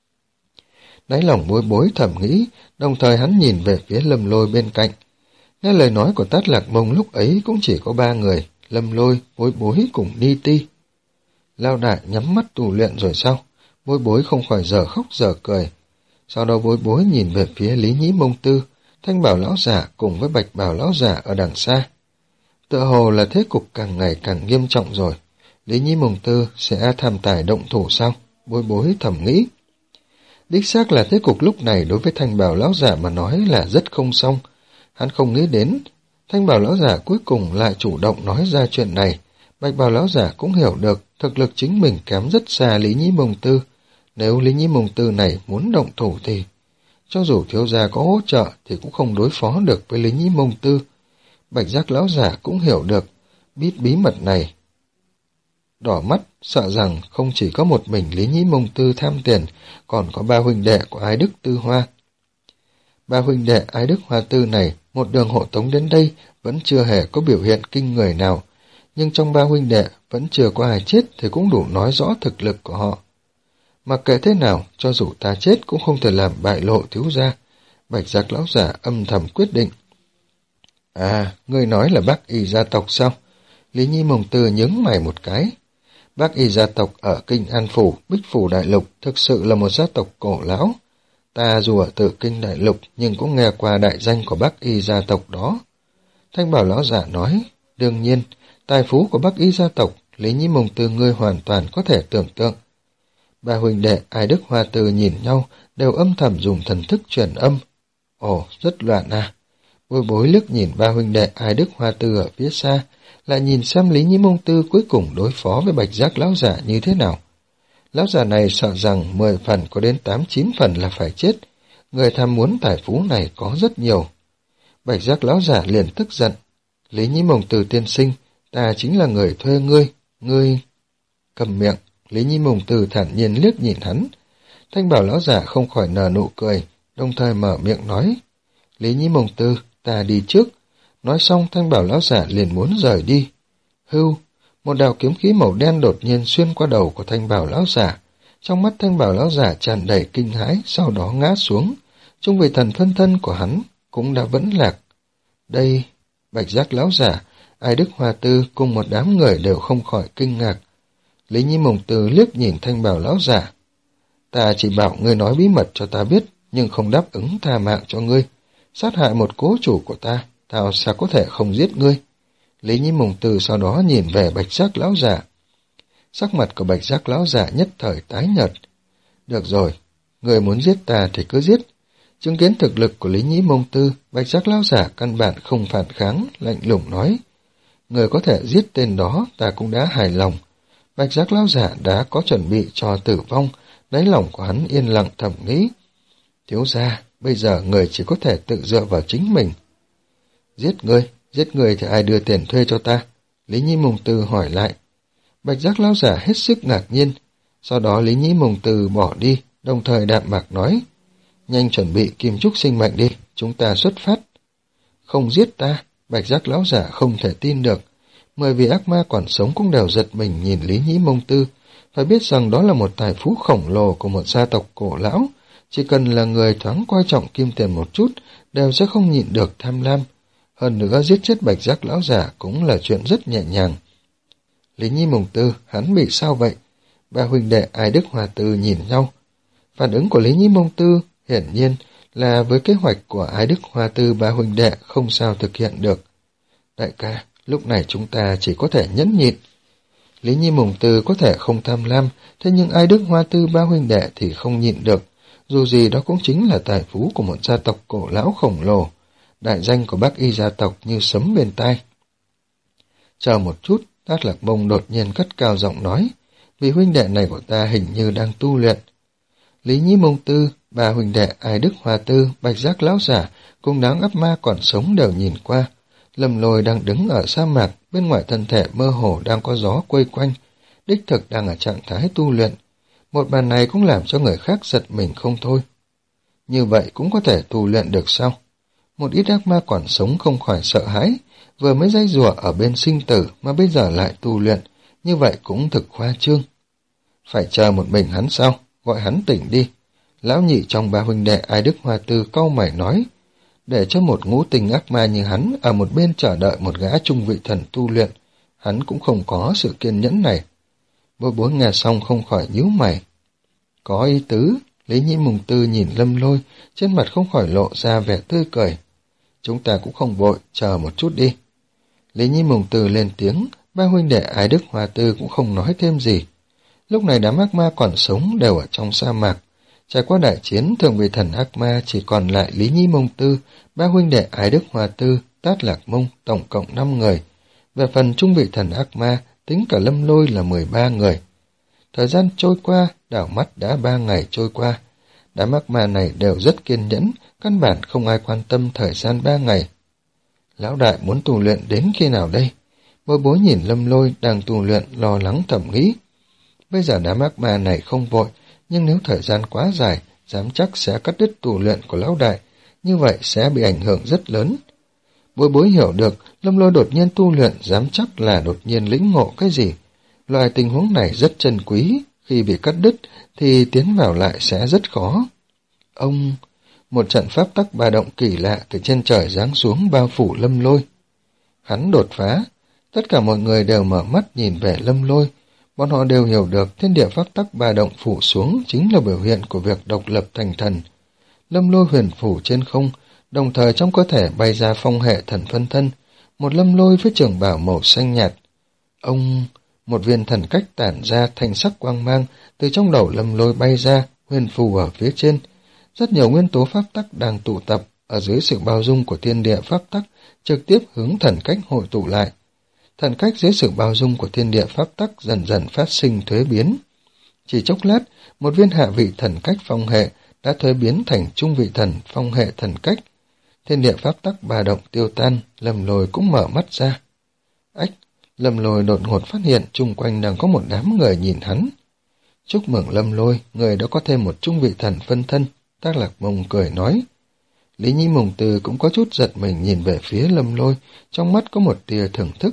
Đáy lòng Bối Bối thầm nghĩ, đồng thời hắn nhìn về phía Lâm Lôi bên cạnh. Nghe lời nói của Tát Lạc Mông lúc ấy cũng chỉ có ba người, Lâm Lôi, Bối Bối cùng Ni Ti. Lão đại nhắm mắt tu luyện rồi sao? Bối Bối không khỏi giờ khóc giờ cười. Sau đó Bối Bối nhìn về phía Lý Nhĩ Mông Tư, thanh bảo lão giả cùng với bạch bảo lão giả ở đằng xa. Tựa hồ là thế cục càng ngày càng nghiêm trọng rồi. Lý Nhĩ Mông Tư sẽ tham tài động thủ sao? Bối Bối thầm nghĩ. Đích xác là thế cục lúc này đối với thanh bảo lão giả mà nói là rất không xong. Hắn không nghĩ đến, thanh bảo lão giả cuối cùng lại chủ động nói ra chuyện này. Bạch bảo lão giả cũng hiểu được thực lực chính mình kém rất xa Lý Nhĩ Mông Tư. Nếu Lý Nhĩ Mông Tư này muốn động thủ thì, cho dù thiếu gia có hỗ trợ thì cũng không đối phó được với Lý Nhĩ Mông Tư. Bạch giác lão giả cũng hiểu được, biết bí mật này. Đỏ mắt, sợ rằng không chỉ có một mình Lý Nhĩ Mông Tư tham tiền, còn có ba huynh đệ của Ái Đức Tư Hoa. Ba huynh đệ Ái Đức Hoa Tư này, một đường hộ tống đến đây, vẫn chưa hề có biểu hiện kinh người nào. Nhưng trong ba huynh đệ, vẫn chưa có ai chết thì cũng đủ nói rõ thực lực của họ. Mặc kệ thế nào, cho dù ta chết cũng không thể làm bại lộ thiếu gia. Bạch giác lão giả âm thầm quyết định. À, ngươi nói là Bác Y gia tộc sao? Lý Nhi Mông Tư nhướng mày một cái. Bác Y gia tộc ở Kinh An Phủ, Bích Phủ Đại Lục thực sự là một gia tộc cổ lão. Ta dù ở tự Kinh Đại Lục nhưng cũng nghe qua đại danh của Bác Y gia tộc đó. Thanh bảo lão giả nói, đương nhiên, tài phú của Bác Y gia tộc, Lý Nhi Mông Tư ngươi hoàn toàn có thể tưởng tượng. Ba huynh đệ Ái Đức Hoa Tư nhìn nhau, đều âm thầm dùng thần thức truyền âm. Ồ, rất loạn à. Bối Bối liếc nhìn ba huynh đệ Ái Đức Hoa Tư ở phía xa, lại nhìn xem Lý Nhĩ Mông Tư cuối cùng đối phó với bạch giác lão giả như thế nào. Lão giả này sợ rằng mười phần có đến tám chín phần là phải chết. Người tham muốn tài phú này có rất nhiều. Bạch giác lão giả liền tức giận. Lý Nhĩ Mông Tư tiên sinh, ta chính là người thuê ngươi. Ngươi... Cầm miệng. Lý Nhi Mông Tư thản nhiên liếc nhìn hắn. Thanh bảo lão giả không khỏi nở nụ cười, đồng thời mở miệng nói. Lý Nhi Mông Tư, ta đi trước. Nói xong thanh bảo lão giả liền muốn rời đi. Hưu, một đạo kiếm khí màu đen đột nhiên xuyên qua đầu của thanh bảo lão giả. Trong mắt thanh bảo lão giả tràn đầy kinh hãi, sau đó ngã xuống. Trung vị thần phân thân của hắn cũng đã vẫn lạc. Đây, bạch giác lão giả, Ái Đức Hoa Tư cùng một đám người đều không khỏi kinh ngạc. Lý Nhi Mông Tư liếc nhìn thanh bảo lão giả. Ta chỉ bảo ngươi nói bí mật cho ta biết, nhưng không đáp ứng tha mạng cho ngươi. sát hại một cố chủ của ta, tao sao có thể không giết ngươi? Lý Nhĩ Mông Tư sau đó nhìn về Bạch Giác lão giả. Sắc mặt của Bạch Giác lão giả nhất thời tái nhợt. Được rồi, người muốn giết ta thì cứ giết. Chứng kiến thực lực của Lý Nhĩ Mông Tư, Bạch Giác lão giả căn bản không phản kháng, lạnh lùng nói. Người có thể giết tên đó, ta cũng đã hài lòng. Bạch Giác lão giả đã có chuẩn bị cho tử vong, đáy lòng của hắn yên lặng thầm nghĩ. Thiếu gia, bây giờ người chỉ có thể tự dựa vào chính mình. Giết người, giết người thì ai đưa tiền thuê cho ta? Lý Nhĩ Mông Tư hỏi lại. Bạch Giác lão giả hết sức ngạc nhiên. Sau đó Lý Nhĩ Mông Tư bỏ đi, đồng thời đạm mạc nói. Nhanh chuẩn bị kim trúc sinh mệnh đi, chúng ta xuất phát. Không giết ta, Bạch Giác lão giả không thể tin được. Mười vị ác ma còn sống cũng đều giật mình nhìn Lý Nhĩ Mông Tư. Phải biết rằng đó là một tài phú khổng lồ của một gia tộc cổ lão. Chỉ cần là người thoáng coi trọng kim tiền một chút, đều sẽ không nhịn được tham lam. Hơn nữa giết chết Bạch Giác lão giả cũng là chuyện rất nhẹ nhàng. Lý Nhĩ Mông Tư, hắn bị sao vậy? Ba huynh đệ Ai Đức Hòa Tư nhìn nhau. Phản ứng của Lý Nhĩ Mông Tư hiển nhiên là với kế hoạch của Ai Đức Hòa Tư ba huynh đệ không sao thực hiện được. Đại ca, lúc này chúng ta chỉ có thể nhẫn nhịn. Lý Nhĩ Mông Tư có thể không tham lam, thế nhưng Ai Đức Hoa Tư ba huynh đệ thì không nhịn được. Dù gì đó cũng chính là tài phú của một gia tộc cổ lão khổng lồ. Đại danh của Bắc Y gia tộc như sấm bên tai. Chờ một chút, Tát Lạc Mông đột nhiên cất cao giọng nói, vị huynh đệ này của ta hình như đang tu luyện. Lý Nhĩ Mông Tư, ba huynh đệ Ai Đức Hoa Tư, Bạch Giác lão giả cùng đám ác ma còn sống đều nhìn qua. Lâm Lôi đang đứng ở sa mạc, bên ngoài thân thể mơ hồ đang có gió quây quanh, đích thực đang ở trạng thái tu luyện. Một màn này cũng làm cho người khác giật mình không thôi. Như vậy cũng có thể tu luyện được sao? Một ít ác ma còn sống không khỏi sợ hãi, vừa mới dây rùa ở bên sinh tử mà bây giờ lại tu luyện, như vậy cũng thực khoa trương. Phải chờ một mình hắn sao? Gọi hắn tỉnh đi. Lão nhị trong ba huynh đệ Ai Đức Hoa Tư cau mày nói, để cho một ngũ tình ác ma như hắn ở một bên chờ đợi một gã trung vị thần tu luyện, hắn cũng không có sự kiên nhẫn này. Bối Bối nghe xong không khỏi nhíu mày. Có ý tứ, Lý Nhĩ Mông Tư nhìn Lâm Lôi, trên mặt không khỏi lộ ra vẻ tươi cười. Chúng ta cũng không vội, chờ một chút đi. Lý Nhĩ Mông Tư lên tiếng, ba huynh đệ Ai Đức Hoa Tư cũng không nói thêm gì. Lúc này đám ác ma còn sống đều ở trong sa mạc. Trải qua đại chiến, thượng vị thần ác ma chỉ còn lại Lý Nhĩ Mông Tư, ba huynh đệ Ai Đức Hoa Tư, Tát Lạc Mông, tổng cộng năm người. Về phần trung vị thần ác ma, tính cả Lâm Lôi là mười ba người. Thời gian trôi qua, đảo mắt đã ba ngày trôi qua. Đám ác ma này đều rất kiên nhẫn, căn bản không ai quan tâm thời gian ba ngày. Lão đại muốn tu luyện đến khi nào đây? Bối Bối nhìn Lâm Lôi đang tu luyện lo lắng thầm nghĩ. Bây giờ đám ác ma này không vội, nhưng nếu thời gian quá dài, dám chắc sẽ cắt đứt tu luyện của lão đại, như vậy sẽ bị ảnh hưởng rất lớn. Bối Bối hiểu được, Lâm Lôi đột nhiên tu luyện dám chắc là đột nhiên lĩnh ngộ cái gì. Loại tình huống này rất chân quý, khi bị cắt đứt thì tiến vào lại sẽ rất khó. Ông... Một trận pháp tắc ba động kỳ lạ từ trên trời giáng xuống bao phủ Lâm Lôi. Hắn đột phá, tất cả mọi người đều mở mắt nhìn về Lâm Lôi. Bọn họ đều hiểu được thiên địa pháp tắc ba động phủ xuống chính là biểu hiện của việc độc lập thành thần. Lâm Lôi huyền phủ trên không, đồng thời trong cơ thể bay ra phong hệ thần phân thân, một Lâm Lôi với trường bào màu xanh nhạt. Ông... Một viên thần cách tản ra thanh sắc quang mang, từ trong đầu Lâm Lôi bay ra, huyền phù ở phía trên. Rất nhiều nguyên tố pháp tắc đang tụ tập, ở dưới sự bao dung của thiên địa pháp tắc, trực tiếp hướng thần cách hội tụ lại. Thần cách dưới sự bao dung của thiên địa pháp tắc dần dần phát sinh thuế biến. Chỉ chốc lát, một viên hạ vị thần cách phong hệ đã thuế biến thành trung vị thần phong hệ thần cách. Thiên địa pháp tắc ba động tiêu tan, Lâm Lôi cũng mở mắt ra. Ách! Lâm Lôi đột ngột phát hiện chung quanh đang có một đám người nhìn hắn. Chúc mừng Lâm Lôi, người đã có thêm một trung vị thần phân thân, Tát Lạc Mông cười nói. Lý Nhĩ Mông Tư cũng có chút giật mình nhìn về phía Lâm Lôi, trong mắt có một tia thưởng thức.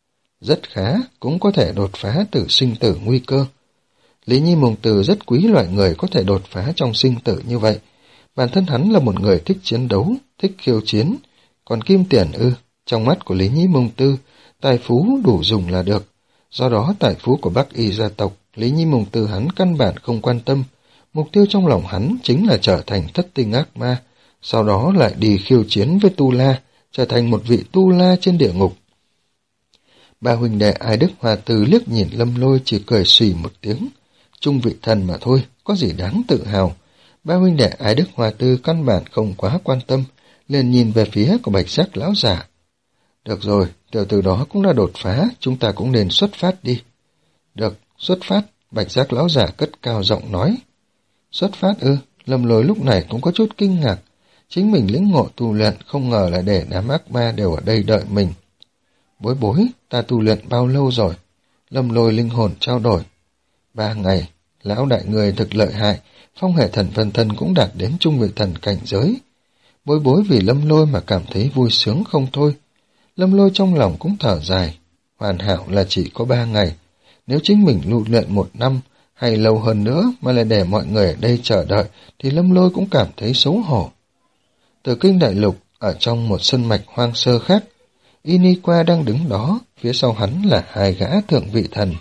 Rất khá, cũng có thể đột phá từ sinh tử nguy cơ. Lý Nhĩ Mông Tư rất quý loại người có thể đột phá trong sinh tử như vậy. Bản thân hắn là một người thích chiến đấu, thích khiêu chiến. Còn kim tiền ư, trong mắt của Lý Nhĩ Mông Tư, tài phú đủ dùng là được. Do đó tài phú của Bắc Y gia tộc, Lý Nhĩ Mông Tư hắn căn bản không quan tâm. Mục tiêu trong lòng hắn chính là trở thành thất tinh ác ma, sau đó lại đi khiêu chiến với Tu La, trở thành một vị Tu La trên địa ngục. Ba huynh đệ Ai Đức Hoa Tư liếc nhìn Lâm Lôi chỉ cười xì một tiếng. Trung vị thần mà thôi, có gì đáng tự hào. Ba huynh đệ Ai Đức Hoa Tư căn bản không quá quan tâm, liền nhìn về phía của Bạch Giác lão giả. Được rồi, tiểu tử đó cũng đã đột phá, chúng ta cũng nên xuất phát đi. Được, xuất phát, Bạch Giác lão giả cất cao giọng nói. Xuất phát ư? Lâm Lôi lúc này cũng có chút kinh ngạc. Chính mình lĩnh ngộ tu luyện, không ngờ là để đám ác ma đều ở đây đợi mình. Bối bối, ta tu luyện bao lâu rồi? Lâm Lôi linh hồn trao đổi. Ba ngày, lão đại người thực lợi hại, phong hệ thần phân thân cũng đạt đến trung vị thần cảnh giới. Bối bối vì Lâm Lôi mà cảm thấy vui sướng không thôi. Lâm Lôi trong lòng cũng thở dài. Hoàn hảo là chỉ có ba ngày. Nếu chính mình lưu luyện một năm hay lâu hơn nữa mà lại để mọi người ở đây chờ đợi thì Lâm Lôi cũng cảm thấy xấu hổ. Từ kinh đại lục, ở trong một sân mạch hoang sơ khác, Iniqua đang đứng đó, phía sau hắn là hai gã thượng vị thần.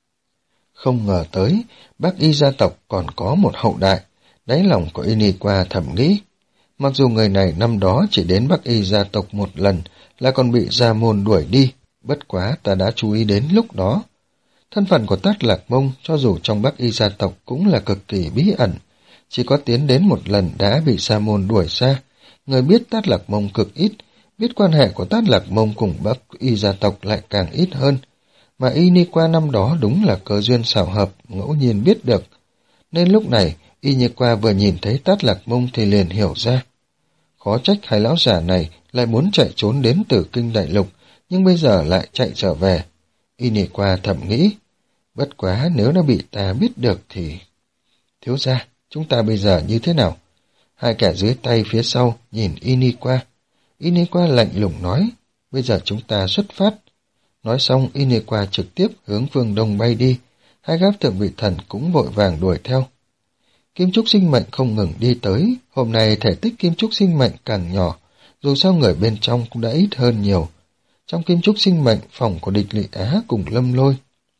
Không ngờ tới, Bắc Y gia tộc còn có một hậu đại, đáy lòng của Iniqua thầm nghĩ. Mặc dù người này năm đó chỉ đến Bắc Y gia tộc một lần là còn bị gia môn đuổi đi, bất quá ta đã chú ý đến lúc đó. Thân phận của Tát Lạc Mông cho dù trong Bắc Y gia tộc cũng là cực kỳ bí ẩn, chỉ có tiến đến một lần đã bị gia môn đuổi xa. Người biết Tát Lạc Mông cực ít, biết quan hệ của Tát Lạc Mông cùng Bắc Y gia tộc lại càng ít hơn. Mà Iniqua năm đó đúng là cơ duyên xảo hợp, ngẫu nhiên biết được. Nên lúc này, Iniqua vừa nhìn thấy Tát Lạc Mông thì liền hiểu ra. Khó trách hai lão giả này lại muốn chạy trốn đến Tử Kinh Đại Lục, nhưng bây giờ lại chạy trở về. Iniqua thầm nghĩ, bất quá nếu đã bị ta biết được thì... Thiếu gia, chúng ta bây giờ như thế nào? Hai kẻ dưới tay phía sau nhìn Iniqua. Iniqua lạnh lùng nói, bây giờ chúng ta xuất phát. Nói xong, Iniqua trực tiếp hướng phương đông bay đi, hai gã thượng vị thần cũng vội vàng đuổi theo. Kim trúc sinh mệnh không ngừng đi tới, hôm nay thể tích kim trúc sinh mệnh càng nhỏ, dù sao người bên trong cũng đã ít hơn nhiều. Trong kim trúc sinh mệnh, phòng của địch Lị Á cùng Lâm Lôi.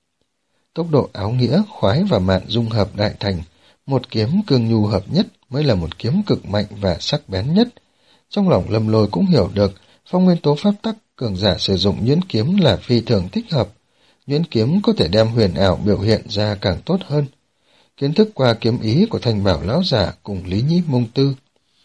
Tốc độ áo nghĩa, khoái và mạn dung hợp đại thành, một kiếm cương nhu hợp nhất mới là một kiếm cực mạnh và sắc bén nhất. Trong lòng Lâm Lôi cũng hiểu được, phong nguyên tố pháp tắc cường giả sử dụng nhuyễn kiếm là phi thường thích hợp. Nhuyễn kiếm có thể đem huyền ảo biểu hiện ra càng tốt hơn. Kiến thức qua kiếm ý của Thành Bảo lão giả cùng Lý Nhĩ Mông Tư.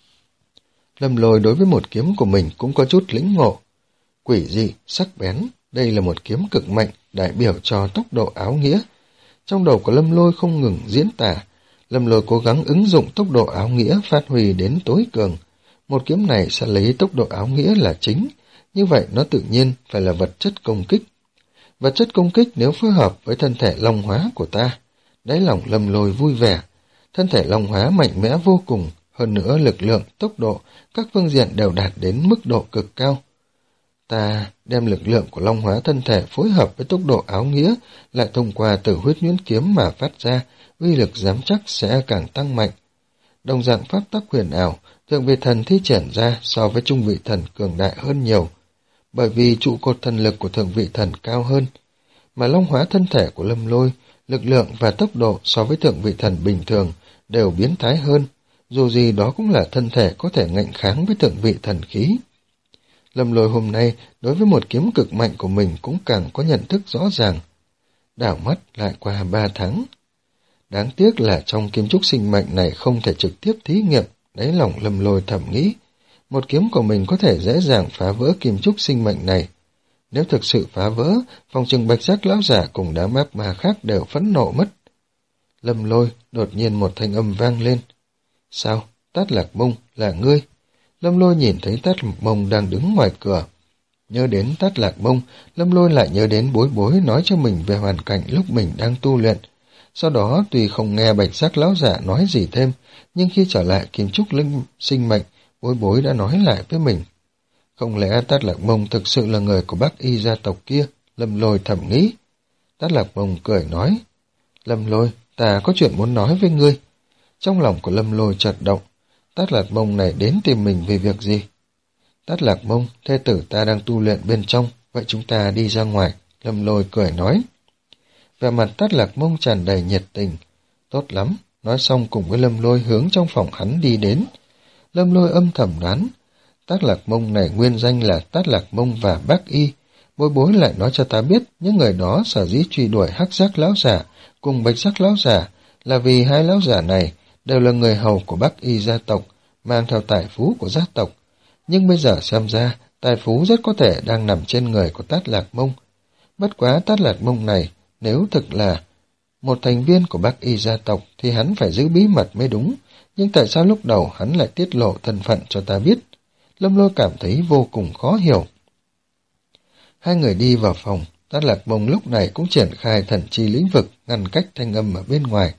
Lâm Lôi đối với một kiếm của mình cũng có chút lĩnh ngộ. Quỷ dị, sắc bén, đây là một kiếm cực mạnh, đại biểu cho tốc độ áo nghĩa. Trong đầu của Lâm Lôi không ngừng diễn tả, Lâm Lôi cố gắng ứng dụng tốc độ áo nghĩa phát huy đến tối cường. Một kiếm này sẽ lấy tốc độ áo nghĩa là chính, như vậy nó tự nhiên phải là vật chất công kích. Vật chất công kích nếu phối hợp với thân thể long hóa của ta, đáy lòng Lâm Lôi vui vẻ. Thân thể long hóa mạnh mẽ vô cùng, hơn nữa lực lượng, tốc độ, các phương diện đều đạt đến mức độ cực cao. Ta đem lực lượng của long hóa thân thể phối hợp với tốc độ áo nghĩa, lại thông qua tử huyết nhuyễn kiếm mà phát ra, uy lực dám chắc sẽ càng tăng mạnh. Đồng dạng pháp tắc huyền ảo, thượng vị thần thi triển ra so với trung vị thần cường đại hơn nhiều, bởi vì trụ cột thần lực của thượng vị thần cao hơn, mà long hóa thân thể của Lâm Lôi, lực lượng và tốc độ so với thượng vị thần bình thường đều biến thái hơn, dù gì đó cũng là thân thể có thể ngạnh kháng với thượng vị thần khí. Lâm Lôi hôm nay đối với một kiếm cực mạnh của mình cũng càng có nhận thức rõ ràng. Đảo mắt lại qua ba tháng. Đáng tiếc là trong kim trúc sinh mệnh này không thể trực tiếp thí nghiệm, đáy lòng Lâm Lôi thầm nghĩ. Một kiếm của mình có thể dễ dàng phá vỡ kim trúc sinh mệnh này. Nếu thực sự phá vỡ, phòng trừng Bạch Giác lão giả cùng đám ác ma khác đều phẫn nộ mất. Lâm Lôi, đột nhiên một thanh âm vang lên. Sao? Tát Lạc Mông, là ngươi? Lâm Lôi nhìn thấy Tát Lạc Mông đang đứng ngoài cửa. Nhớ đến Tát Lạc Mông, Lâm Lôi lại nhớ đến Bối Bối nói cho mình về hoàn cảnh lúc mình đang tu luyện. Sau đó tuy không nghe Bạch Giác lão giả nói gì thêm, nhưng khi trở lại kim trúc linh sinh mệnh, Bối Bối đã nói lại với mình. Không lẽ Tát Lạc Mông thực sự là người của Bắc Y gia tộc kia? Lâm Lôi thầm nghĩ. Tát Lạc Mông cười nói. Lâm Lôi, ta có chuyện muốn nói với ngươi. Trong lòng của Lâm Lôi chợt động. Tát Lạc Mông này đến tìm mình vì việc gì? Tát Lạc Mông, thê tử ta đang tu luyện bên trong, vậy chúng ta đi ra ngoài. Lâm Lôi cười nói. Vẻ mặt Tát Lạc Mông tràn đầy nhiệt tình. Tốt lắm, nói xong cùng với Lâm Lôi hướng trong phòng hắn đi đến. Lâm Lôi âm thầm đoán, Tát Lạc Mông này nguyên danh là Tát Lạc Mông và Bác Y. Bối bối lại nói cho ta biết những người đó sở dĩ truy đuổi Hắc Giác lão giả cùng Bạch Giác lão giả là vì hai lão giả này đều là người hầu của Bắc Y gia tộc, mang theo tài phú của gia tộc. Nhưng bây giờ xem ra, tài phú rất có thể đang nằm trên người của Tát Lạc Mông. Bất quá Tát Lạc Mông này, nếu thực là một thành viên của Bắc Y gia tộc thì hắn phải giữ bí mật mới đúng, nhưng tại sao lúc đầu hắn lại tiết lộ thân phận cho ta biết? Lâm Lôi cảm thấy vô cùng khó hiểu. Hai người đi vào phòng, Tát Lạc Mông lúc này cũng triển khai thần chi lĩnh vực, ngăn cách thanh âm ở bên ngoài.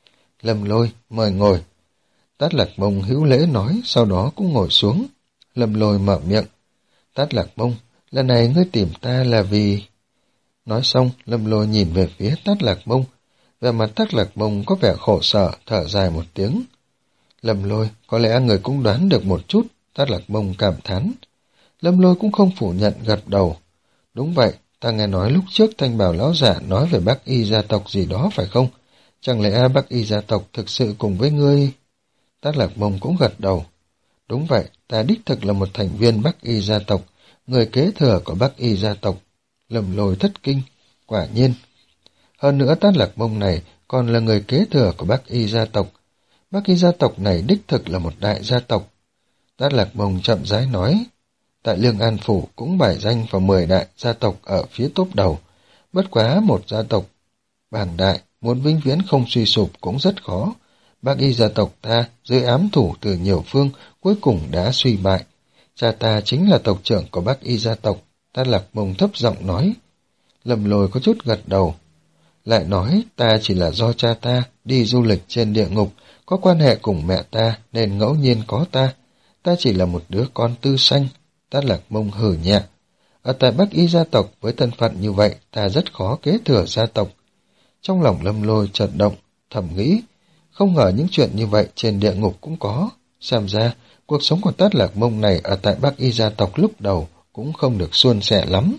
Lâm Lôi, mời ngồi. Tát Lạc Mông hữu lễ nói, sau đó cũng ngồi xuống. Lâm Lôi mở miệng. Tát Lạc Mông, lần này ngươi tìm ta là vì... Nói xong, Lâm Lôi nhìn về phía Tát Lạc Mông. Về mặt Tát Lạc Mông có vẻ khổ sở, thở dài một tiếng. Lâm Lôi, có lẽ người cũng đoán được một chút, Tát Lạc Mông cảm thán. Lâm Lôi cũng không phủ nhận, gật đầu. Đúng vậy, ta nghe nói lúc trước Thanh Bào lão giả nói về Bắc Y gia tộc gì đó phải không? Chẳng lẽ Bắc Y gia tộc thực sự cùng với ngươi? Tát Lạc Mông cũng gật đầu. Đúng vậy, ta đích thực là một thành viên Bắc Y gia tộc, người kế thừa của Bắc Y gia tộc. Lâm Lôi thất kinh, quả nhiên. Hơn nữa Tát Lạc Mông này còn là người kế thừa của Bắc Y gia tộc. Bắc Y gia tộc này đích thực là một đại gia tộc. Tát Lạc Mông chậm rãi nói, tại Lương An Phủ cũng bài danh vào mười đại gia tộc ở phía top đầu. Bất quá một gia tộc bảng đại muốn vĩnh viễn không suy sụp cũng rất khó. Bắc Y gia tộc ta dưới ám thủ từ nhiều phương cuối cùng đã suy bại. Cha ta chính là tộc trưởng của Bắc Y gia tộc. Tát Lạc Mông thấp giọng nói. Lâm Lôi có chút gật đầu. Lại nói ta chỉ là do cha ta đi du lịch trên địa ngục, có quan hệ cùng mẹ ta nên ngẫu nhiên có ta. Ta chỉ là một đứa con tư sanh. Tát Lạc Mông hừ nhẹ. Ở tại Bắc Y gia tộc với thân phận như vậy ta rất khó kế thừa gia tộc. Trong lòng Lâm Lôi chợt động, thầm nghĩ, không ngờ những chuyện như vậy trên địa ngục cũng có. Xem ra, cuộc sống của Tát Lạc Mông này ở tại Bắc Y gia tộc lúc đầu cũng không được suôn sẻ lắm.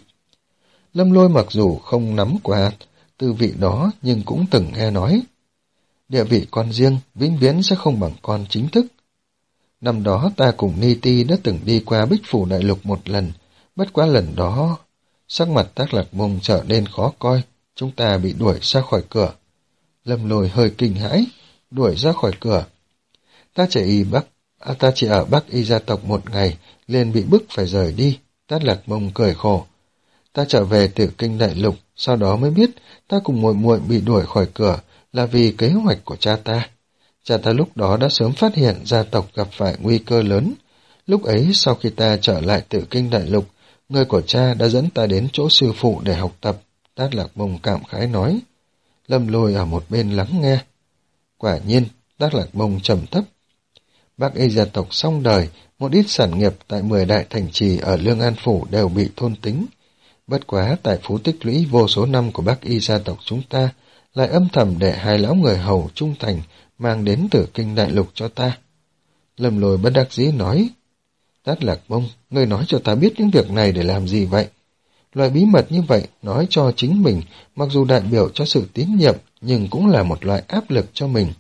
Lâm Lôi mặc dù không nắm qua tư vị đó nhưng cũng từng nghe nói. Địa vị con riêng vĩnh viễn sẽ không bằng con chính thức. Năm đó ta cùng Ni Ti đã từng đi qua Bích Phủ Đại Lục một lần, bất quá lần đó, sắc mặt Tát Lạc Mông trở nên khó coi, chúng ta bị đuổi ra khỏi cửa. Lâm Lôi hơi kinh hãi, đuổi ra khỏi cửa. Ta chỉ, y Bắc, à, ta chỉ ở Bắc Y gia tộc một ngày, liền bị bức phải rời đi. Tát Lạc Mông cười khổ. Ta trở về Tử Kinh Đại Lục, sau đó mới biết ta cùng muội muội bị đuổi khỏi cửa là vì kế hoạch của cha ta. Cha ta lúc đó đã sớm phát hiện gia tộc gặp phải nguy cơ lớn. Lúc ấy sau khi ta trở lại Tử Kinh Đại Lục, người của cha đã dẫn ta đến chỗ sư phụ để học tập. Tát Lạc Mông cảm khái nói. Lâm Lôi ở một bên lắng nghe. Quả nhiên, Tát Lạc Mông trầm thấp. Bắc Y gia tộc xong đời, một ít sản nghiệp tại mười đại thành trì ở Lương An Phủ đều bị thôn tính. Bất quá tài phú tích lũy vô số năm của Bắc Y gia tộc chúng ta lại âm thầm để hai lão người hầu trung thành mang đến Tử Kinh Đại Lục cho ta. Lâm Lôi bất đắc dĩ nói. Tát Lạc Mông, ngươi nói cho ta biết những việc này để làm gì vậy? Loại bí mật như vậy nói cho chính mình, mặc dù đại biểu cho sự tín nhiệm, nhưng cũng là một loại áp lực cho mình.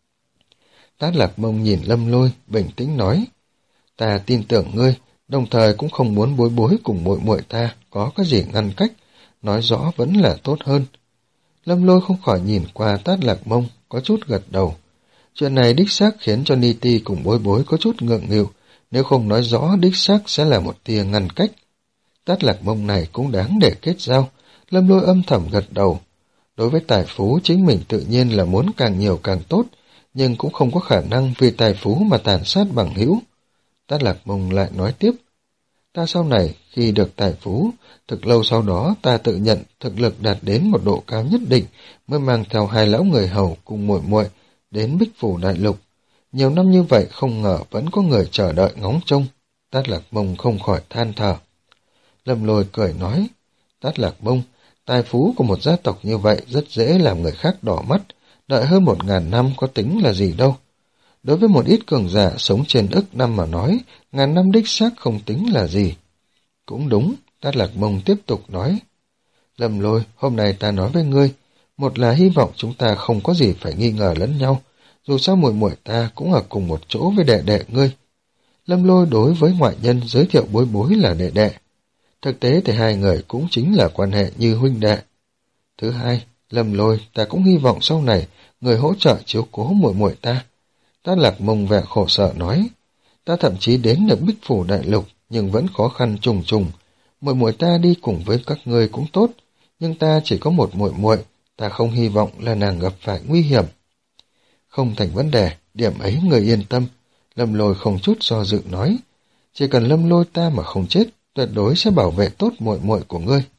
Tát Lạc Mông nhìn Lâm Lôi, bình tĩnh nói. Ta tin tưởng ngươi, đồng thời cũng không muốn bối bối cùng muội muội ta có cái gì ngăn cách, nói rõ vẫn là tốt hơn. Lâm Lôi không khỏi nhìn qua Tát Lạc Mông, có chút gật đầu. Chuyện này đích xác khiến cho Ni Ti cùng bối bối có chút ngượng nghịu, nếu không nói rõ đích xác sẽ là một tia ngăn cách. Tát Lạc Mông này cũng đáng để kết giao. Lâm Lôi âm thầm gật đầu. Đối với tài phú chính mình tự nhiên là muốn càng nhiều càng tốt, nhưng cũng không có khả năng vì tài phú mà tàn sát bằng hữu. Tát Lạc Mông lại nói tiếp. Ta sau này, khi được tài phú, thực lâu sau đó ta tự nhận thực lực đạt đến một độ cao nhất định mới mang theo hai lão người hầu cùng muội muội đến Bích Phủ Đại Lục. Nhiều năm như vậy không ngờ vẫn có người chờ đợi ngóng trông. Tát Lạc Mông không khỏi than thở. Lâm Lôi cười nói. Tát Lạc Mông, tài phú của một gia tộc như vậy rất dễ làm người khác đỏ mắt, đợi hơn một ngàn năm có tính là gì đâu. Đối với một ít cường giả sống trên ức năm mà nói, ngàn năm đích xác không tính là gì. Cũng đúng, Tát Lạc Mông tiếp tục nói. Lâm Lôi, hôm nay ta nói với ngươi, một là hy vọng chúng ta không có gì phải nghi ngờ lẫn nhau, dù sao muội muội ta cũng ở cùng một chỗ với đệ đệ ngươi. Lâm Lôi đối với ngoại nhân giới thiệu Bối Bối là đệ đệ. Thực tế thì hai người cũng chính là quan hệ như huynh đệ. Thứ hai, Lâm Lôi, ta cũng hy vọng sau này người hỗ trợ chiếu cố muội muội ta. Ta Lạc Mông vẻ khổ sở nói, ta thậm chí đến được Bích Phủ Đại Lục nhưng vẫn khó khăn trùng trùng. Muội muội ta đi cùng với các ngươi cũng tốt, nhưng ta chỉ có một muội muội, ta không hy vọng là nàng gặp phải nguy hiểm. Không thành vấn đề, điểm ấy người yên tâm. Lâm Lôi không chút do dự nói, chỉ cần Lâm Lôi ta mà không chết, tuyệt đối sẽ bảo vệ tốt muội muội của ngươi.